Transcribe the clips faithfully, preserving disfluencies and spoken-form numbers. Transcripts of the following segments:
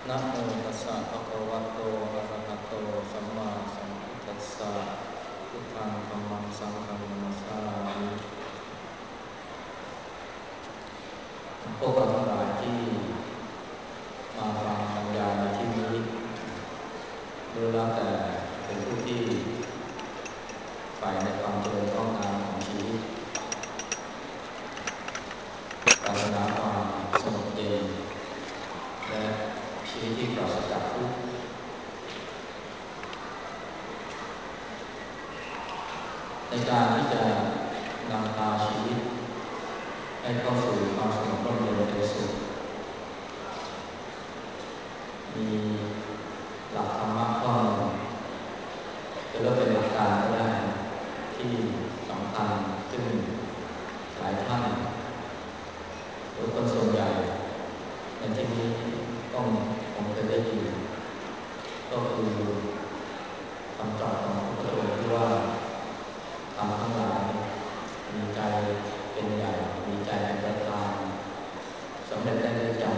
นะโมตัสสะภะคะวะโตอะระหะโตสัมมาสัมพุทธัสสะพุทธังธัมมังสังฆังนะมัสสามิพวกเราทั้งหลายที่มาฟังบรรยายในที่นี้ล้วนแล้วแต่เป็นผู้ที่ใฝ่ในความเจริญงอกงามของชีวิตปรารถนาความสงบเย็นและชีวิตที่ปราศจากทุกข์ในการที่จะนำพาชีวิตให้เข้าสู่ความสงบร่มเย็นเป็นสุขมีหลักธรรมะข้อหนึ่งจะเรียกเป็นหลักการก็ได้ที่สำคัญซึ่งหลายท่านหรือคนส่วนใหญ่ในที่นี้ต้องคงเคยได้ยินก็คือคำตรัสของพระพุทธองค์ที่ว่าทำทั้งหลายมีใจเป็นใหญ่มีใจเป็นประธานสำเร็จได้ด้วยใจ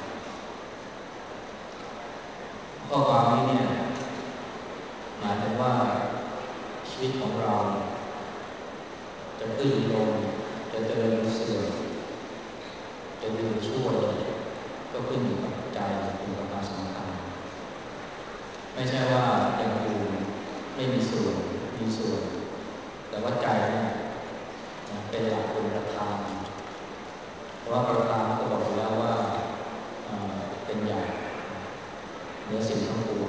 ข้อความนี้เนี่ยหมายถึงว่าชีวิตของเราจะขึ้นหรือลงจะเจริญหรือเสื่อมจะดีหรือชั่วก็ขึ้นอยู่กับใจเป็นประการสำคัญไม่ใช่ว่าอย่างอื่นไม่มีส่วนมีส่วนแต่ว่าใจเนี่ยเป็นหลักเป็นประธานเพราะว่าประธานก็บอกอยู่แล้วว่าเป็นใหญ่เหนือสิ่งทั้งปวง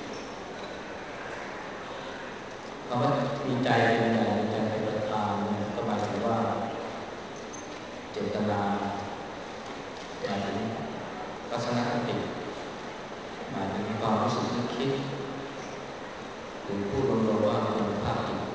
คำว่ามีใจเป็นใหญ่มีใจเป็นประธานเนี่ยก็หมายถึงว่าเจตนาหมายถึงทัศนคติหมายถึงความรู้สึกนึกคิดหรือพูดรวมๆว่าคุณภาพจิต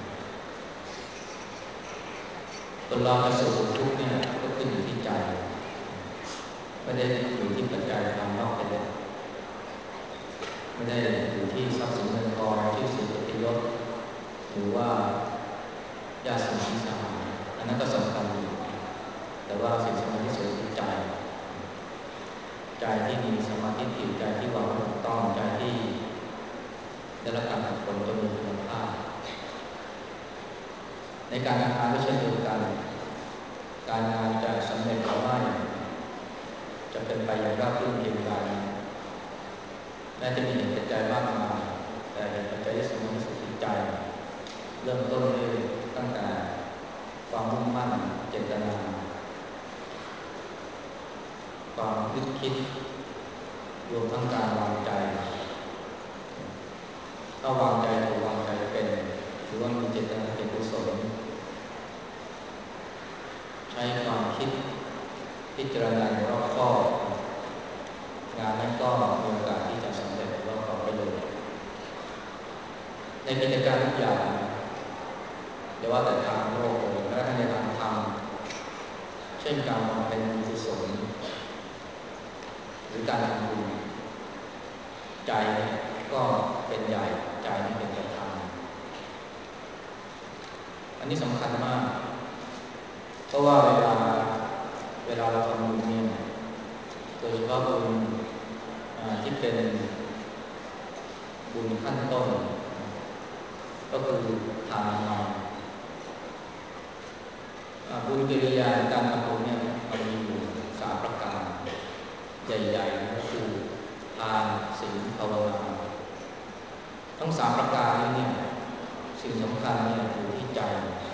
คนเราจะสุขหรือทุกข์เนี่ยก็ขึ้นอยู่ที่ใจไม่ได้อยู่ที่ปัจจัยภายนอกเป็นหลักไม่ได้อยู่ที่ทรัพย์สินเงินทองชื่อเสียงเกียรติยศหรือว่าญาติสนิทสหายอันนั้นก็สำคัญอยู่แต่ว่าสิ่งสำคัญที่สุดคือใจใจที่มีสมาธิจิตใจที่วางถูกต้องใจที่ได้รับการฝึกฝนจนมีคุณภาพในการทำงานก็เช่นเดียวกันการงานจะสำเร็จหรือไม่จะเป็นไปอย่างราบรื่นเพียงใดแม้จะมีเหตุปัจจัยมากมายแต่เหตุปัจจัยที่สำคัญที่สุดคือใจเริ่มต้นด้วยตั้งแต่ความมุ่งมั่นเจตนาความนึกคิดรวมทั้งการวางใจถ้าวางใจถูกวางใจเป็นหรือว่ามีเจตนาเป็นกุศลใช้ความคิดพิจารณารอบคอบงานนั้นก็มีโอกาสที่จะสำเร็จและก่อประโยชน์ในกิจการทุกอย่างเดี๋ยวว่าแต่ทางโลกเลยแม้ในทางธรรมเช่นการบำเพ็ญบุญกุศลหรือการทำบุญใจก็เป็นใหญ่ใจนี่เป็นประธานอันนี้สำคัญมากเพราะว่าเวลาเวลาเราทำบุญเนี่ยโดยเฉพาะบุญที่เป็นบุญขั้นต้นก็คือทานมาบุญกิริยาการทำบุญเนี่ยมันมีอยู่สามประการใหญ่ๆก็คือทานศีลภาวนาทั้งสามประการนี้เนี่ยสิ่งสำคัญเนี่ยอยู่ที่ใจ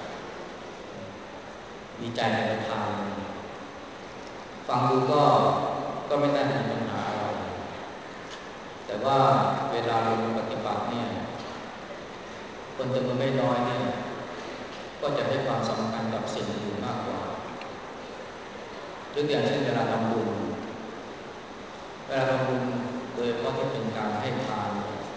มีใจเป็นประธานฟังดูก็ก็ไม่น่าจะมีปัญหาอะไรแต่ว่าเวลาลงมือปฏิบัติเนี่ยคนจำนวนไม่น้อยเนี่ยก็จะให้ความสำคัญกับสิ่งอื่นมากกว่ายกตัวอย่างเช่นเวลาทำบุญเวลาทำบุญโดยเฉพาะที่เป็นการให้ทาน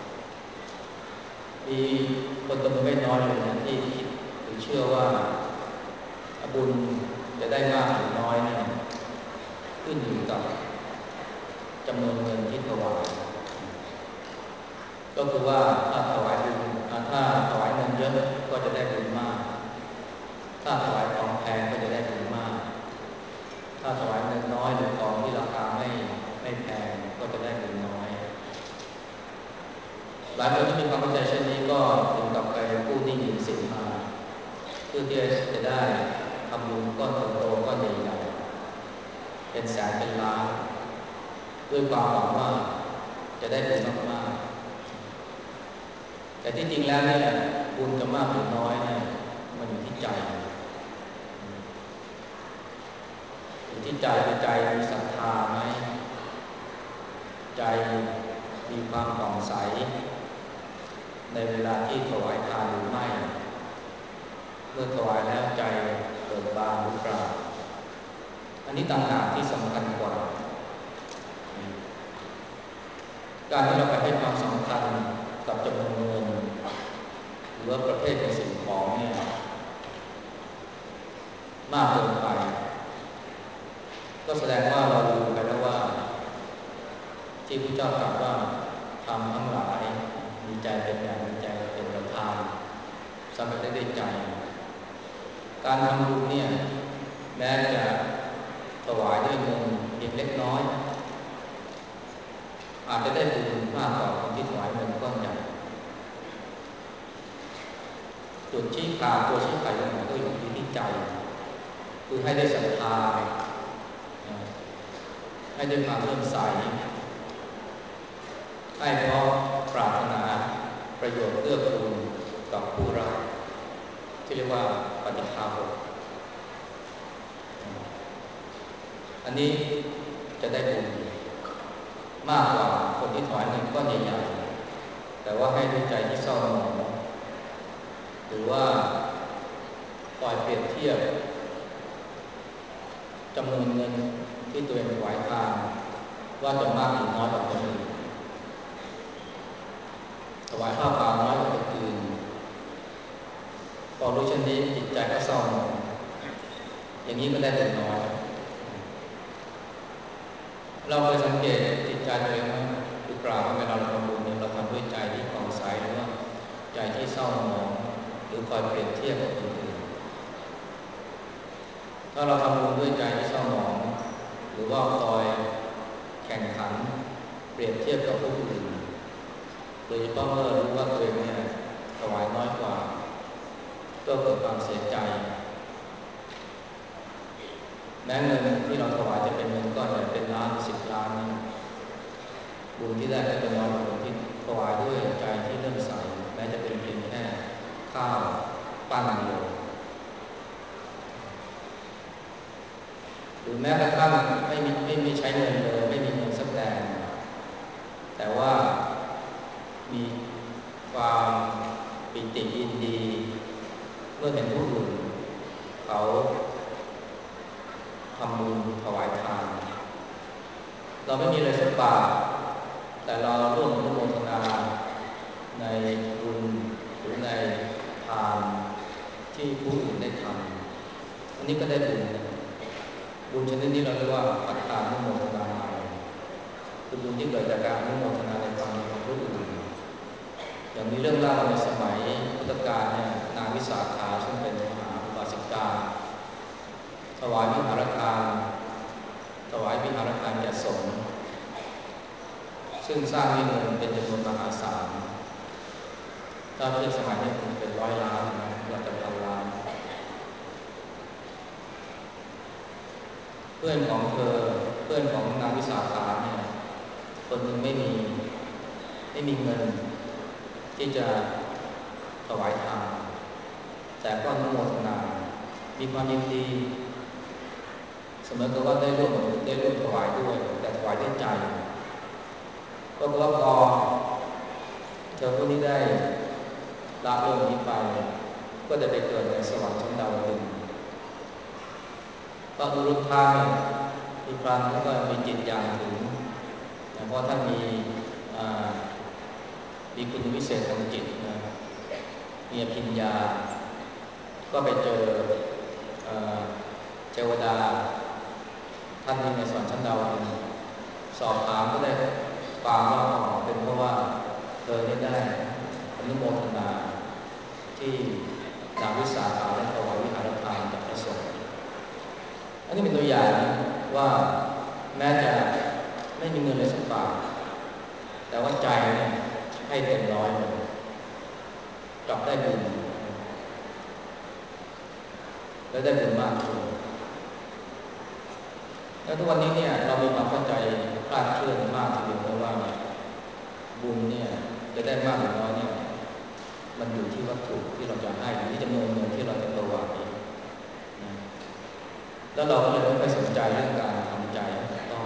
มีคนจำนวนไม่น้อยเลยนะที่คิดหรือเชื่อว่าบุญจะได้มากหรือน้อยเนี่ยขึ้นอยู่กับจำนวนเงินที่ถวายก็คือว่าถ้าถวายบุญถ้าถวายเงินเยอะก็จะได้บุญมากถ้าถวายของแพงก็จะได้บุญมากถ้าถวายเงินน้อยหรือของที่ราคาไม่ไม่แพงก็จะได้หลายคนที่มีความเข้าใจเช่นนี้ก็ถึงกับไปกู้หนี้ยืมสินมาเพื่อที่จะได้ทำบุญก้อนโตๆก้อนใหญ่ๆเป็นแสนเป็นล้านด้วยความหวังว่าจะได้บุญมากๆแต่ที่จริงแล้วเนี่ยบุญจะมากหรือน้อยเนี่ยมันอยู่ที่ใจอยู่ที่ใจคือใจมีศรัทธาไหมใจมีความผ่องใสในเวลาที่ถวายทานหรือไม่เมื่อถวายแล้วใจเบิกบานหรือเปล่าอันนี้ต่างหากที่สำคัญกว่าการที่เราไปให้ความสำคัญกับจำนวนเงินหรือว่าประเภทของสิ่งของเนี่ยมากเกินไปก็แสดงว่าเราลืมไปแล้วว่าที่พระเจ้าตรัสว่าทำทั้งหลายมีใจเป็นใหญ่มีใจเป็นประธานสำเร็จได้ด้วยใจการทำบุญเนี่ยแม้จะถวายด้วยเงินเพียงเล็กน้อยอาจจะได้บุญมากกว่าคนที่ถวายเงินก้อนใหญ่จุดชี้ขาดตัวชี้ขาดตรงไหนก็อยู่ที่ใจคือให้ได้ศรัทธาให้ได้ความเลื่อมใสให้เพราะปรารถนาประโยชน์เอื้อกูลกับผู้รับที่เรียกว่าปฏิภาณอันนี้จะได้บุญมากกว่าคนที่ถวายเงินก้อนใหญ่ๆแต่ว่าให้ด้วยใจที่เศร้าหมองหรือว่าปล่อยเปรียบเทียบจำนวนเงินที่ตัวเองถวายทานว่าจะมากหรือน้อยกว่าคนอื่นถวายผ้าป่าน้อยกว่าคนอื่นพอรู้เช่นนี้จิตใจก็เศร้าหมองอย่างนี้ก็ได้บุญน้อยเราเคยสังเกตจิตใจตัวเองว่าหรือเปล่าว่าเวลาเราทำบุญเนี่ยเราทำด้วยใจที่ผ่องใสหรือว่าใจที่เศร้าหมองหรือคอยเปรียบเทียบกับคนอื่นถ้าเราทำบุญด้วยใจที่เศร้าหมองหรือว่าคอยแข่งขันเปรียบเทียบกับผู้อื่นโดยเฉพาะเมื่อรู้ว่าตัวเองเนี่ยถวายน้อยกว่าก็เกิดความเสียใจแม้เงินที่เราถวายจะเป็นเงินก้อนใหญ่เป็นล้านสิบล้านนี่บุญที่ได้ก็จะน้อยกว่าคนที่ถวายด้วยใจที่เลื่อมใสแม้จะเป็นเพียงแค่ข้าวปั้นเดียวหรือแม้กระทั่งไม่มีไม่มีใช้เงินเลยไม่มีเงินสักแดงแต่ว่ามีความปิติยินดีเมื่อเห็นผู้อื่นเขาทำบุญถวายทานเราไม่มีเลยสักบาทแต่เราร่วมอนุโมทนาในบุญหรือในทานที่ผู้อื่นได้ทำอันนี้ก็ได้บุญบุญชนิดนี้เราเรียกว่าปัตตานุโมทนาคือบุญที่เกิดจากการอนุโมทนาในความดีของผู้อื่นอย่างมีเรื่องเล่าในสมัยพุทธกาลเนี่ยนางวิสาขาซึ่งเป็นมหาอุบาสิกาถวายวิหารทานถวายวิหารทานแก่สงฆ์ซึ่งสร้างด้วยเงินเป็นจำนวนมหาศาลถ้าเทียบสมัยนี้คงเป็นร้อยล้านนะหลักพันล้านเพื่อนของเธอเพื่อนของนางวิสาขาเนี่ยคนหนึ่งไม่มีไม่มีเงินที่จะถวายทานแต่ก็อนุโมทนามีความยินดีเสมอกับว่าได้ร่วมได้ร่วมถวายด้วยแต่ถวายด้วยใจก็เพราะว่าพอเธอผู้นี้ได้ละโลกนี้ไปก็จะไปเกิดในสวรรค์ชั้นดาวดึงส์พระอุรุทธะเนี่ยมีพรานก็มีจิตอย่างถึงนะเพราะท่านมีมีคุณวิเศษทางจิตนะมีอภิญญาก็ไปเจอเทวดาท่านนี้ในสวรรค์ชั้นดาวดึงส์สอบถามก็ได้ความว่าเป็นเพราะว่าเธอได้ได้อนุโมทนาที่นางวิสาขาได้ถวายวิหารทานกับพระสงฆ์อันนี้เป็นตัวอย่างว่าแม้จะไม่มีเงินเลยสักบาทแต่ว่าใจเนี่ยให้เต็มร้อยเลยกลับได้บุญและได้บุญมากขึ้นแล้วทุกวันนี้เนี่ยเรามีความเข้าใจคลาดเคลื่อนมากทีเดียวเพราะว่าบุญเนี่ยจะได้มากหรือน้อยเนี่ยมันอยู่ที่วัตถุที่เราจะให้อยู่ที่จำนวนเงินที่เราจะถวายนะแล้วเราก็เลยไม่ค่อยสนใจเรื่องการทำใจให้ต้อง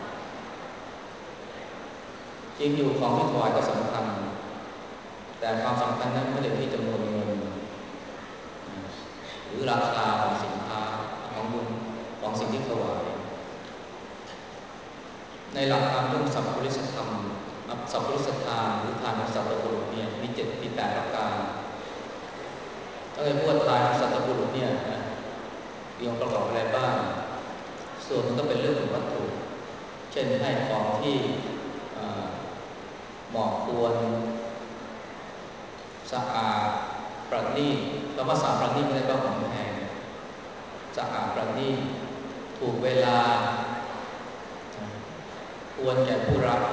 จริงอยู่ของที่ถวายก็สำคัญแต่ความสำคัญนั้นไม่ได้ที่จำนวนเงินหรือราคาของสินค้าของบุญของสิ่งที่ถวายในหลักการเรื่องสัพพุริสธรรมสัพพุริสทานหรือทานของสัตว์บุรุษเนี่ยมีเจ็ดมีแปดประการถ้าเกิดพูดทานของสัตว์บุรุษเนี่ยมีองค์ประกอบอะไรบ้างส่วนมันก็เป็นเรื่องของวัตถุเช่นให้ของที่เหมาะควรสะอาดประณีตแล้วก็สะอาดประณีตไม่ได้ก็ของแพงสะอาดประณีตถูกเวลาควรแก่ผู้รับ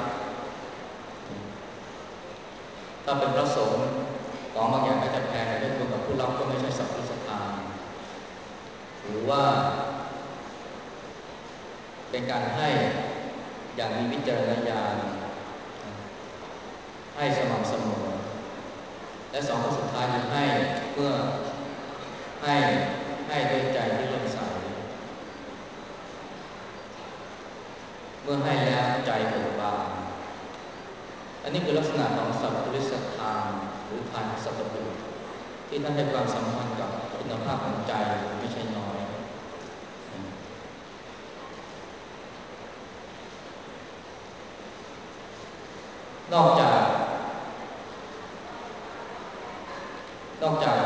ถ้าเป็นพระสงฆ์ของบางอย่างก็จะแพงไม่ควรกับผู้รับก็ไม่ใช่สัพพุริสทานหรือว่าเป็นการให้อย่างมีวิจารณญาณให้สม่ำเสมอและสองข้อสุดท้ายคือให้เพื่อให้ให้ด้วยใจที่เลื่อมใสเมื่อให้แล้วใจเบิกบานอันนี้คือลักษณะของสัพพุริสทานหรือทานสัตว์บุรุษที่ท่านให้ความสำคัญกับคุณภาพของใจไม่ใช่น้อยนอกจากนอกจาก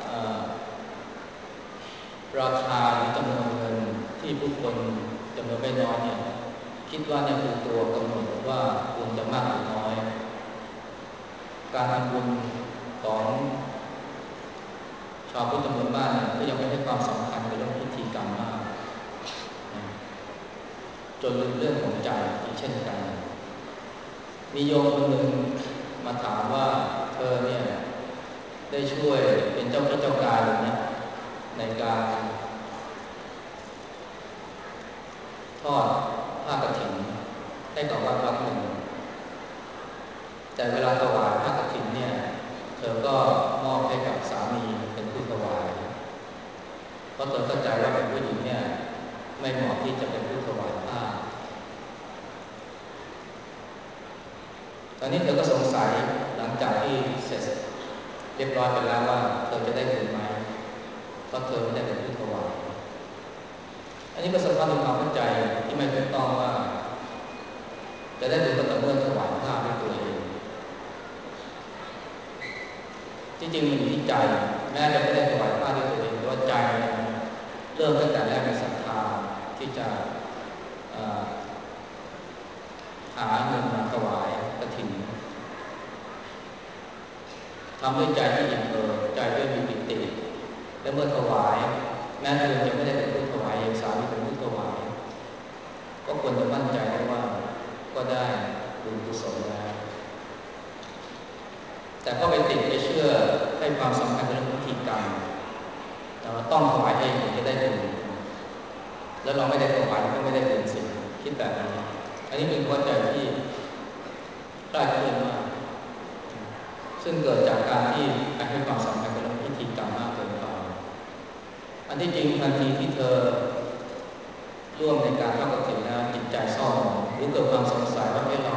ราคาหรือจำนวนเงินที่ผู้คนจำนวนไม่น้อยเนี่ยคิดว่าเนี่ยคือตัวกำหนดว่าบุญจะมากหรือน้อยการทำบุญของชาวพุทธจำนวนมากเนี่ยก็ยังไม่ให้ความสำคัญกับเรื่องพิธีกรรมมากจนลืมเรื่องของใจอีกเช่นกันมีโยมคนหนึ่งมาถามว่าเธอเนี่ยได้ช่วยเป็นเจ้าพิเจ้าการเลยนะในการทอดผ้ากฐินให้กับวัดวัดหนึ่งแต่เวลาถวายผ้ากฐินเนี่ยเธอก็มอบให้กับสามีเป็นผู้ถวายเพราะเธอเข้าใจว่าเป็นผู้หญิงเนี่ยไม่เหมาะที่จะเป็นผู้ถวายผ้าตอนนี้เธอก็สงสัยหลังจากที่เสร็จเรียบร้อยไปแล้วว่าเธอจะได้บุญไหมเพราะเธอไม่ได้เป็นผู้ถวายอันนี้ก็สะท้อนถึงความเข้าใจที่ไม่ถูกต้องว่าจะได้บุญก็ต่อเมื่อถวายผ้าด้วยตัวเองที่จริงมันอยู่ที่ใจแม้จะไม่ได้ถวายผ้าด้วยตัวเองแต่ว่าใจเริ่มตั้งแต่แรกมีศรัทธาที่จะหาเงินมาถวายกฐินทำด้วยใจที่อิ่มเอิบใจด้วยมีปิติและเมื่อถวายแม้เธอจะไม่ได้เป็นผู้ถวายเองสามีเป็นผู้ถวายก็ควรจะมั่นใจได้ว่าก็ได้บุญกุศลแล้วแต่ก็ไปติดไปเชื่อให้ความสำคัญในเรื่องพิธีกรรมเราต้องถวายเองถึงจะได้บุญแล้วเราไม่ได้ถวายก็ไม่ได้บุญสิคิดแบบนี้อันนี้เป็นความเข้าใจที่คลาดเคลื่อนมากซึ่งเกิดจากการที่ให้ความสำคัญกับเรื่องพิธีกรรมมากเกินไปอันที่จริงทันทีที่เธอร่วมในการทอดกฐินแล้วจิตใจเศร้าหมองหรือเกิดความสงสัยว่าให้เรา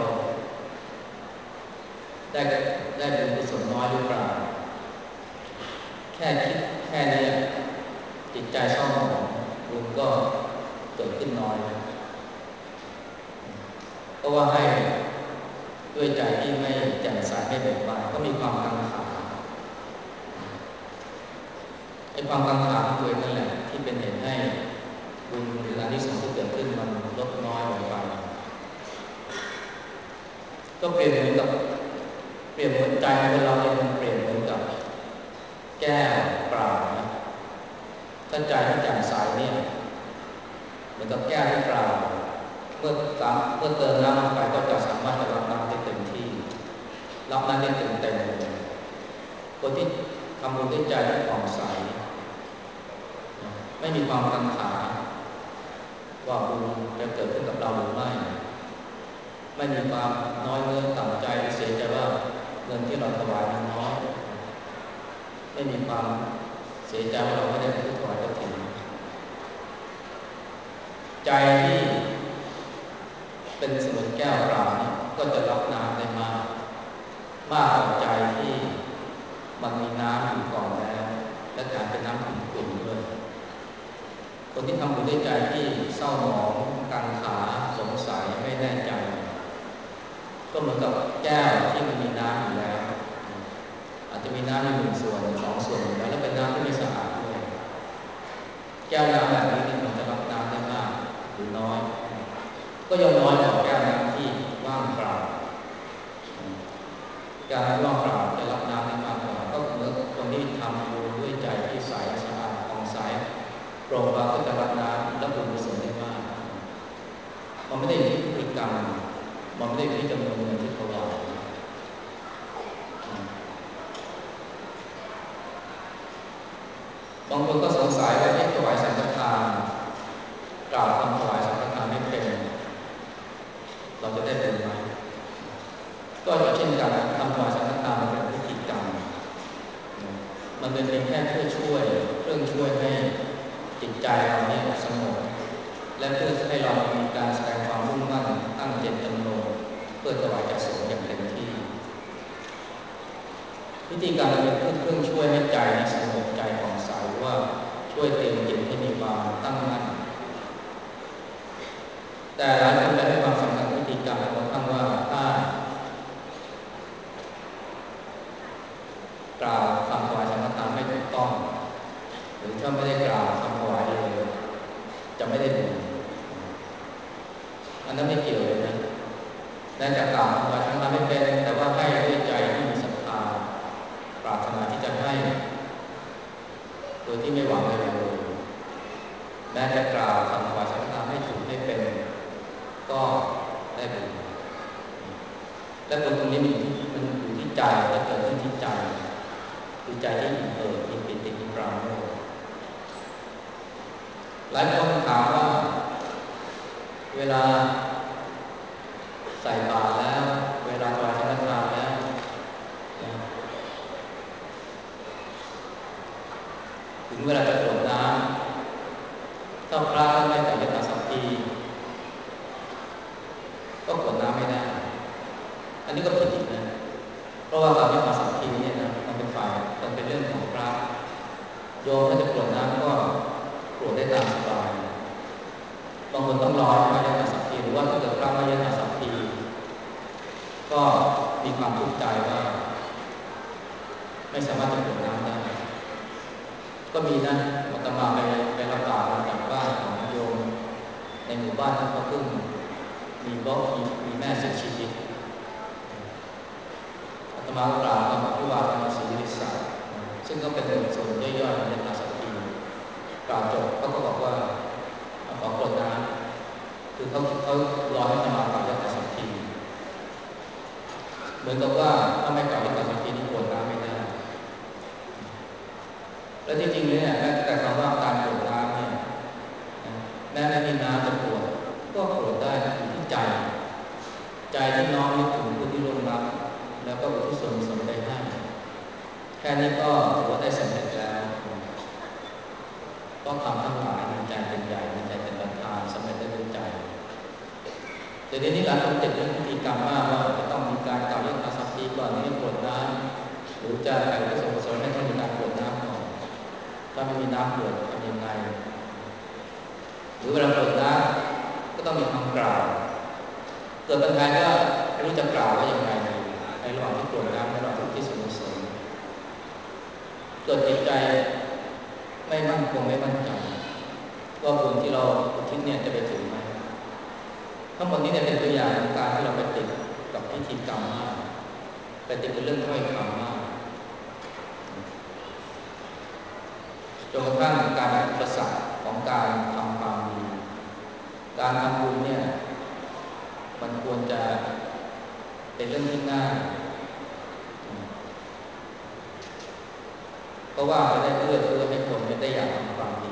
ได้ได้บุญกุศลน้อยหรือเปล่าแค่คิดแค่นี้จิตใจเศร้าหมองบุญก็เกิดขึ้นน้อยเพราะว่าให้ด้วยใจที่ไม่แจ่มใสไม่เบิกบานก็มีความกังขาไอ้ความกังขาตัวเองนั่นแหละที่เป็นเหตุให้บุญหรืออานิสงส์ที่เกิดขึ้นมันลดน้อยลงไปก็เปรียบเหมือนกับเปรียบเหมือนใจของเราเนี่ยมันเปรียบเหมือนกับแก้วเปล่านะถ้าใจที่แจ่มใสเนี่ยเหมือนกับแก้วที่เปล่าเมื่อตามเมื่อเติมน้ำลงไปก็จะสามารถจะรับน้ำได้เต็มที่รับนั้นได้เต็มเต็มคนที่ทำบุญด้วยใจที่ผ่องใสไม่มีความกังขาว่าบุญจะเกิดขึ้นกับเราหรือไม่ไม่มีความน้อยเนื้อต่ำใจเสียใจว่าเงินที่เราถวายมันน้อยไม่มีความเสียใจว่าเราไม่ได้ไปถวายกฐินใจที่เป็นเสมือนแก้วเปล่าก็จะรับน้ำได้มากมากกว่าใจที่มันมีน้ำอยู่ก่อนแล้วและแถมเป็นน้ำขุ่นๆด้วยคนที่ทำบุญด้วยใจที่เศร้าหมองกังขาสงสัยไม่แน่ใจก็เหมือนกับแก้วที่มันมีน้ำอยู่แล้วอาจจะมีน้ำอยู่หนึ่งส่วนสองส่วนอยู่แล้วและเป็นน้ำที่ไม่สะอาดด้วยแก้วน้ำแบบนี้มันจะรับน้ำได้มากหรือน้อยก็ยังน้อยกว่าแก้วน้ำที่ว่างเปล่าแก้วน้ำว่างเปล่าจะรับน้ำได้มากกว่าก็เหมือนคนที่ทำบุญด้วยใจที่ใสสะอาดผ่องใสโปร่งเบาก็จะรับน้ำและบุญกุศลได้มากมันไม่ได้อยู่ที่พฤติกรรมมันไม่ได้อยู่ที่จำนวนเงินที่ถวายบางคนก็สงสัยว่าที่ถวายสังฆทานกล่าวคำถวายสังฆทานไม่เป็นเราจะได้บุญไหมก็เช่นกันคำถวายสังฆทานมันเป็นพิธีกรรมมันเป็นเพียงแค่เพื่อช่วยเครื่องช่วยให้จิตใจเราเนี่ยสงบและเพื่อให้เรามีการแสดงความมุ่งมั่นตั้งเจตจำนงเพื่อถวายแก่สงฆ์อย่างเต็มที่พิธีการเป็นเครื่องช่วยให้ใจสงบใจผ่องใสว่าช่วยเตรียมจิตให้มีความตั้งมั่นแต่หลายคนได้ให้ความสำคัญพิธีกรรมบางครั้งว่าถ้ากล่าวคำถวายสังฆทานไม่ถูกต้องหรือถ้าไม่ได้กล่าวคำถวายเลยจะไม่ได้บุญอันนั้นไม่เกี่ยวเลยนะแม้จะกล่าวคำถวายสังฆทานไม่เป็นแต่ว่าให้ด้วยใจที่มีศรัทธาปรารถนาที่จะให้โดยที่ไม่หวังอะไรเลยแม้จะกล่าวคำถวายสังฆทานไม่ถูกไม่เป็นก็ได้บุญและบุญตรงนี้มันอยู่ที่มันอยู่ที่ใจและเกิดขึ้นที่ใจคือใจที่อิ่มเอิบมีปิติมีปราโมทย์หลายคนถามว่าเวลาใส่บาตรแล้วเวลาถวายสังฆทานแล้วถึงเวลาจะกรวดน้ำถ้าพระไม่ใส่ยตสัพพีก็กรวดน้ำไม่ได้อันนี้ก็ผิดอีกนะเพราะว่าการยตสัพพีเนี่ยนะมันเป็นฝ่ายมันเป็นเรื่องของพระโยมถ้าจะกรวดน้ำก็กรวดได้ตามสบายบางคนต้องรอให้ยตสัพพีหรือว่าถ้าเกิดพระไม่ยตสัพพีก็มีความทุกข์ใจว่าไม่สามารถจะกรวดน้ำได้ก็มีนะอาตมาไปไปรับบาตรจากบ้านของโยมในหมู่บ้านที่เขาเพิ่งมีบล็อกมีมีแม่เสียชีวิตอาตมากล่าวคำอภิวาทนาศีริสาซึ่งก็เป็นบทสวดย่อยๆในยตสัพพีกล่าวจบเขาก็บอกว่าขอกรวดน้ำคือเขาเขารอให้อาตมากล่าวยตสัพพีเหมือนกับว่าถ้าไม่กล่าวยตสัพพีนี่กรวดน้ำไม่ได้แล้วจริงๆเนี่ยแม้แต่คำว่าการกรวดน้ำเนี่ยแม้ไม่มีน้ำจะกรวดก็กรวดได้อยู่ที่ใจใจที่น้อมนึกถึงผู้ที่ร่วงรับแล้วก็อุทิศส่วนกุศลไปให้แค่นี้ก็ถือว่าได้สำเร็จแล้วก็ทำทั้งหลายมีใจเป็นใหญ่มีใจเป็นประธานสำเร็จได้ด้วยใจแต่ทีนี้หลายคนติดเรื่องพิธีกรรมมากว่าจะต้องมีการกล่าวยตสัพพีก่อนที่จะกรวดน้ำหรือจะแผ่อุทิศส่วนกุศลให้ต้องมีการกรวดน้ำก่อนถ้าไม่มีน้ำกรวดทำยังไงหรือเวลากรวดน้ำก็ต้องมีคำกล่าวเกิดปัญหาก็ไม่รู้จะกล่าวว่ายังไงในระหว่างที่กรวดน้ำในระหว่างที่ส่วนกุศลเกิดจิตใจไม่มั่นคงไม่มั่นใจว่าบุญที่เราอุทิศเนี่ยจะไปถึงไหมทั้งหมดนี้เนี่ยเป็นตัวอย่างของการที่เราไปติดกับพิธีกรรมมากไปติดกับเรื่องถ้อยคำมากจนกระทั่งการเป็นอุปสรรคของการทำความดีการทำบุญเนี่ยมันควรจะเป็นเรื่องที่ง่ายราะว่าจะได้เอื้อเฟื้อให้คนได้อยากทำความดี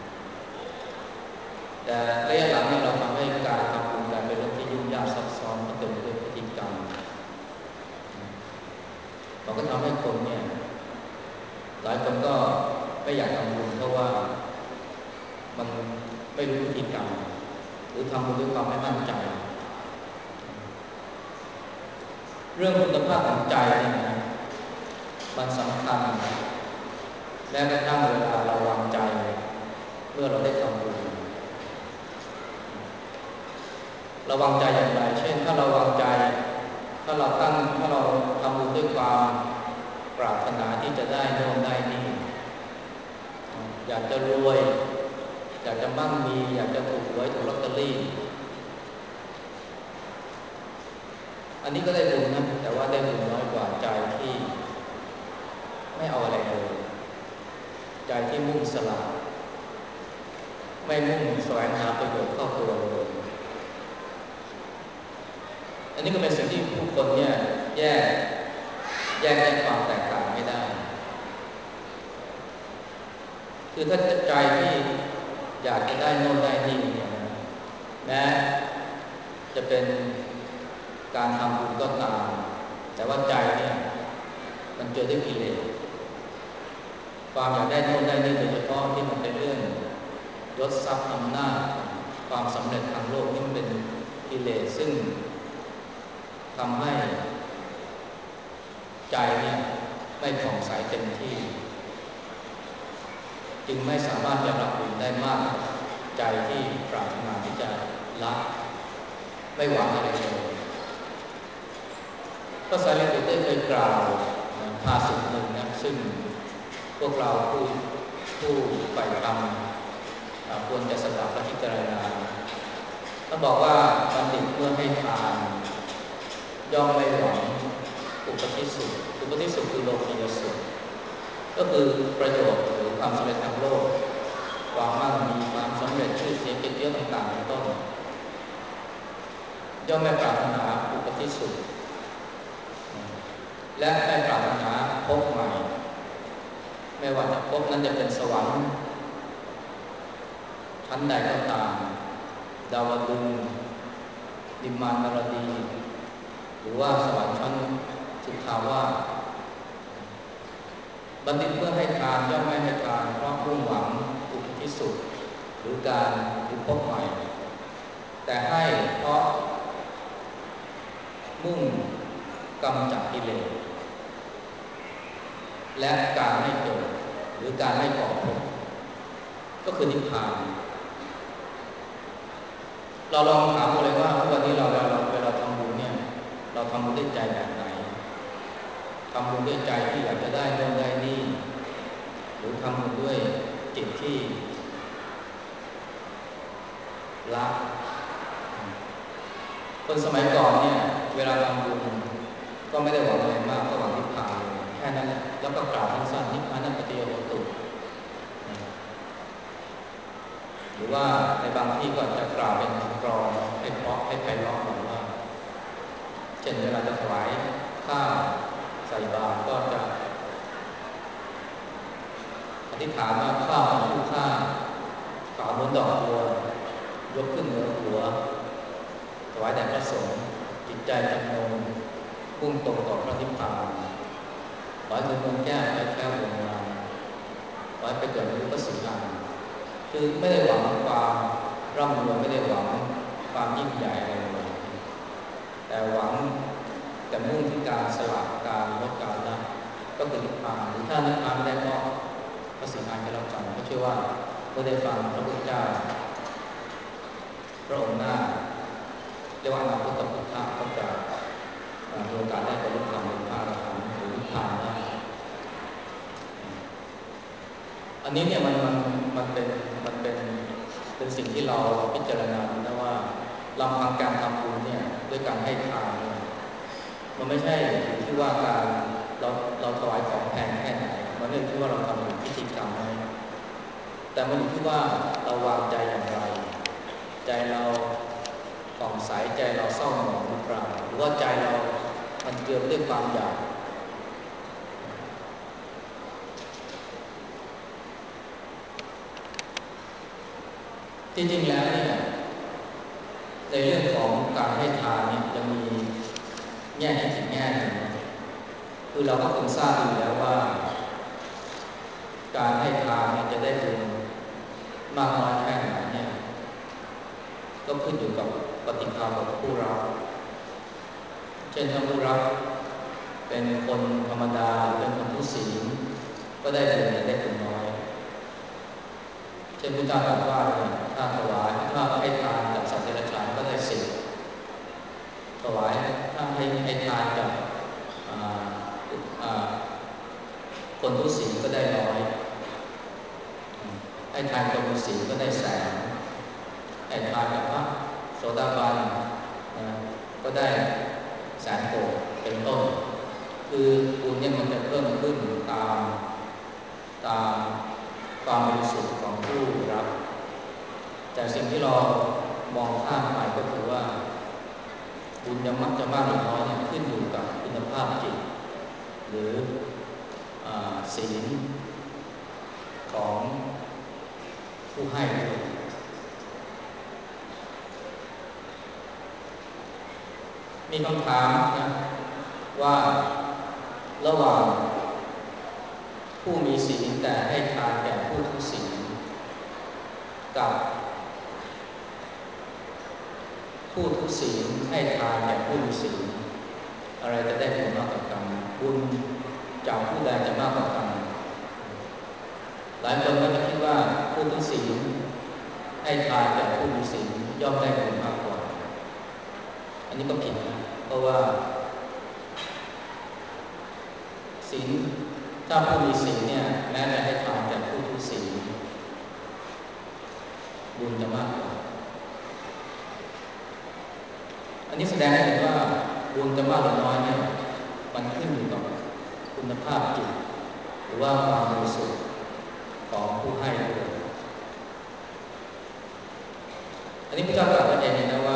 แต่ระยะหลังเนี่ยเราทำให้การทำบุญกลายเป็นเรื่องที่ยุ่งยากซับซ้อนเพราะเต็มไปด้วยพิธีกรรมมันก็ทำให้คนเนี่ยหลายคนก็ไม่อยากทำบุญเพราะว่ามันไม่รู้พิธีกรรมหรือทำบุญด้วยความไม่มั่นใจเรื่องคุณภาพของใจเนี่ยนะมันสำคัญแม้กระทั่งเวลาเราวางใจเมื่อเราได้ทำบุญเราวางใจอย่างไรเช่นถ้าเราวางใจถ้าเราตั้งถ้าเราทำบุญด้วยความปรารถนาที่จะได้โน่นได้นี่อยากจะรวยอยากจะมั่งมีอยากจะถูกหวยถูกลอตเตอรี่อันนี้ก็ได้บุญนะแต่ว่าได้บุญน้อยกว่าใจที่ไม่เอาอะไรเลยใจที่มุ่งสละไม่มุ่งแสวงหาประโยชน์เข้าตัวเลยอันนี้ก็เป็นสิ่งที่ผู้คนเนี่ยแยกแยกแยกความแตกต่างไม่ได้คือถ้าใจที่อยากจะได้โน่นได้นี่เนี่ยแม้จะเป็นการทำบุญก็ตามแต่ว่าใจเนี่ยมันเจอด้วยกิเลสความอยากได้โน่นได้นี่โดยเฉพาะที่มันเป็นเรื่องยศทรัพย์อำนาจความสำเร็จทางโลกนี่มันเป็นกิเลสซึ่งทำให้ใจเนี่ยไม่ผ่องใสเต็มที่จึงไม่สามารถจะรับบุญได้มากใจที่ปรารถนาที่จะละไม่หวังอะไรเลยพระสารีบุตรได้เคยกล่าวภาษิตหนึ่งนะซึ่งพวกเราผู้ผู้ใฝ่ธรรมควรจะสดับและพิจารณาท่านบอกว่าบัณฑิตเมื่อให้ทานย่อมไม่หวังอุปธิสุขอุปธิสุขคือโลกียสุขก็คือประโยชน์หรือความสำเร็จทางโลกความมั่งมีความสำเร็จชื่อเสียงเกียรติยศต่างๆเป็นต้นย่อมไม่ปรารถนาอุปธิสุขและไม่ปรารถนาพบใหม่ไม่ว่าจะพบนั้นจะเป็นสวรรค์ชั้นใดก็ตามดาวดึงส์ดิมานนรดีหรือว่าสวรรค์ชั้นสุทาวาสบัณฑิตเมื่อให้ทานย่อมไม่ให้ทานเพราะมุ่งหวังอุปธิสุขหรือการพบใหม่แต่ให้เพราะมุ่งกำจัดกิเลสและการไม่เกิดหรือการไม่ก่อภพก็คือนิพพานเราลองถามเลยว่าทุกวันนี้เราเราเวลาทำบุญเนี่ยเราทำบุญด้วยใจแบบไหนทำบุญด้วยใจที่อยากจะได้โน่นได้นี่หรือทำบุญด้วยจิตที่ละคนสมัยก่อนเนี่ยเวลาทำบุญก็ไม่ได้หวังอะไรมากก็หวังนิพพานแค่นั้นแหละแล้วก็กล่าวสั้นๆนิพพานัปฏิโยโหตุหรือว่าในบางที่ก็จะกล่าวเป็นกรอนให้เพราะให้ไพเราะหน่อยว่าเช่นเวลาจะถวายข้าวใส่บาตรก็จะอธิษฐานว่าข้าวของผู้ฆ่าขาวเหมือนดอกบัวยกขึ้นเหนือหัวถวายแด่พระสงฆ์จิตใจจำนงมุ่งตรงต่อพระนิพพานขอให้ถึงเมืองแก้วไปแก้วดวงมาขอให้ไปเกิดในรูปสุนันคือไม่ได้หวังความร่ำรวยไม่ได้หวังความยิ่งใหญ่อะไรเลยแต่หวังแต่มุ่งที่การสละการลดการละก็คือนิพพานหรือถ้านิพพานไม่ได้ก็พระสิงห์อานก็แล้วกันก็เชื่อว่าเมื่อได้ฟังพระพุทธเจ้าพระองค์หน้าเรียกว่าอนาคตพุทธะก็จะมีโอกาสได้บรรลุธรรมเป็นพระอรหันต์หรือนิพพานได้อันนี้เนี่ยมันมันมันเป็นมันเป็นเป็นสิ่งที่เราพิจารณานะว่าลำพังการทำบุญเนี่ยด้วยการให้ทานเนี่ยมันไม่ใช่อยู่ที่ว่าการเราเราถวายของแพงแค่ไหนมันไม่อยู่ที่ว่าเราทำเป็นพิธีกรรมไหมแต่มันอยู่ที่ว่าเราวางใจอย่างไรใจเราผ่องใสใจเราเศร้าหมองหรือเปล่าหรือว่าใจเรามันเจือไปด้วยความอยากที่จริงแล้วเนี่ยในเรื่องของการให้ทานเนี่ยจะมีแง่คิดอีกแง่หนึ่งคือเราก็คงทราบอยู่แล้วว่าการให้ทานเนี่ยจะได้บุญมากน้อยแค่ไหนเนี่ยก็ขึ้นอยู่กับปฏิภาณของผู้รับเช่นถ้าผู้รับเป็นคนธรรมดาเป็นคนทุศีลก็ได้บุญได้บุญน้อยเช่นพุทธเจ้าตรัสว่าถ้าถวายถ้าให้ทานกับสัตว์เดรัจฉานก็ได้สิบถวายถ้าให้ให้ทานกับคนทุศีลก็ได้ร้อยให้ทานคนทุศีลก็ได้แสนให้ทานกับพระโสดาบันก็ได้แสนโกฏเป็นต้นคือบุญเนี่ยมันจะเพิ่มขึ้นตามตามความบริสุทธิ์ของผู้รับแต่สิ่งที่เรามองข้ามไปก็คือว่าบุญจะมักจะมากหรือน้อยเนี่ยขึ้นอยู่กับคุณภาพจิตหรือศีลของผู้ให้ด้วยมีคำถามนะว่าระหว่างผู้มีศีลแต่ให้ทานแก่ผู้ทุศีลกับผู้ทุศีลให้ทานแก่ผู้มีศีลอะไรจะได้บุญมากกว่ากันบุญจากผู้ใดจะมากกว่ากันหลายคนก็จะคิดว่าผู้ทุศีลให้ทานแก่ผู้มีศีลย่อมได้บุญมากกว่าอันนี้ก็ผิดนะเพราะว่าศีลถ้าผู้มีศีลเนี่ยแม้จะให้ทานแก่ผู้ทุศีลบุญจะมากกว่าอันนี้แสดงให้เห็นว่าบุญจะมากหรือน้อยเนี่ยมันขึ้นอยู่กับคุณภาพจิตหรือว่าความบริสุทธิ์ของผู้ให้ด้วยอันนี้พระเจ้าตรัสไว้เองนะว่า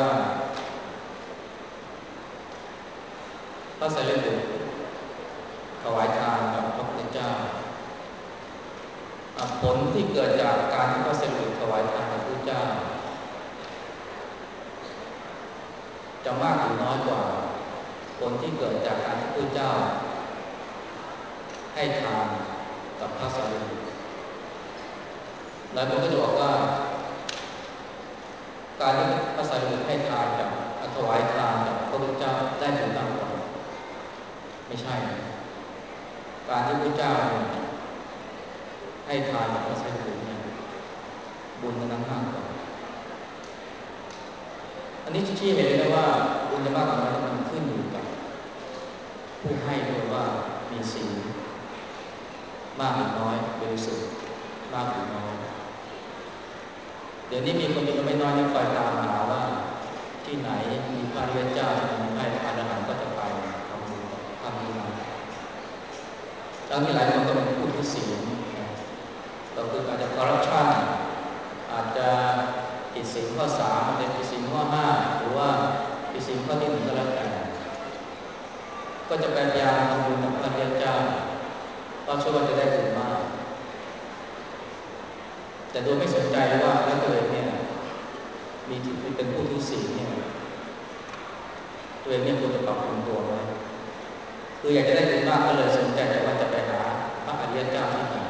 พระสารีบุตรถวายทานกับพระพุทธเจ้าผลที่เกิดจากการที่พระสารีบุตรถวายทานกับพระพุทธเจ้าจะมากหรือน้อยกว่าผลที่เกิดจากการที่พระพุทธเจ้าให้ทานกับพระสารีบุตรหลายคนก็จะบอกว่าการที่พระสารีบุตรให้ทานกับถวายทานกับพระพุทธเจ้าได้ผลมากกว่าไม่ใช่การที่พระเจ้าให้ทานกับพระสารีบุตรเนี่ยบุญนั้นมากกว่าอันนี้ชี้เห็นเลยว่าบุญจะมากกว่าน้อยมันขึ้นอยู่กับผู้ให้ด้วยว่ามีศีลมากหรือน้อยบริสุทธิ์มากหรือน้อยเดี๋ยวนี้มีคนจำนวนไม่น้อยที่คอยตามหาว่าที่ไหนมีพระริยเจ้าที่มีพระอรหันต์ก็จะไปทำบุญทำบุญทั้งที่หลายคนก็เป็นผู้ทุศีลก็คืออาจจะคอร์รัปชันอาจจะผิดศีลข้อสามอาจจะผิดศีลข้อห้าหรือว่าผิดศีลข้อที่หนึ่งก็แล้วแต่ก็จะพยายามทำบุญกับพระริยเจ้าเพราะเชื่อว่าจะได้บุญมากแต่โดยไม่สนใจว่าแล้วตัวเองเนี่ยมีเป็นผู้ทุศีลเนี่ยตัวเองเนี่ยควรจะปรับปรุงตัวไหมคืออยากจะได้บุญมากก็เลยสนใจแต่ว่าจะไปหาพระอริยเจ้าที่ไหน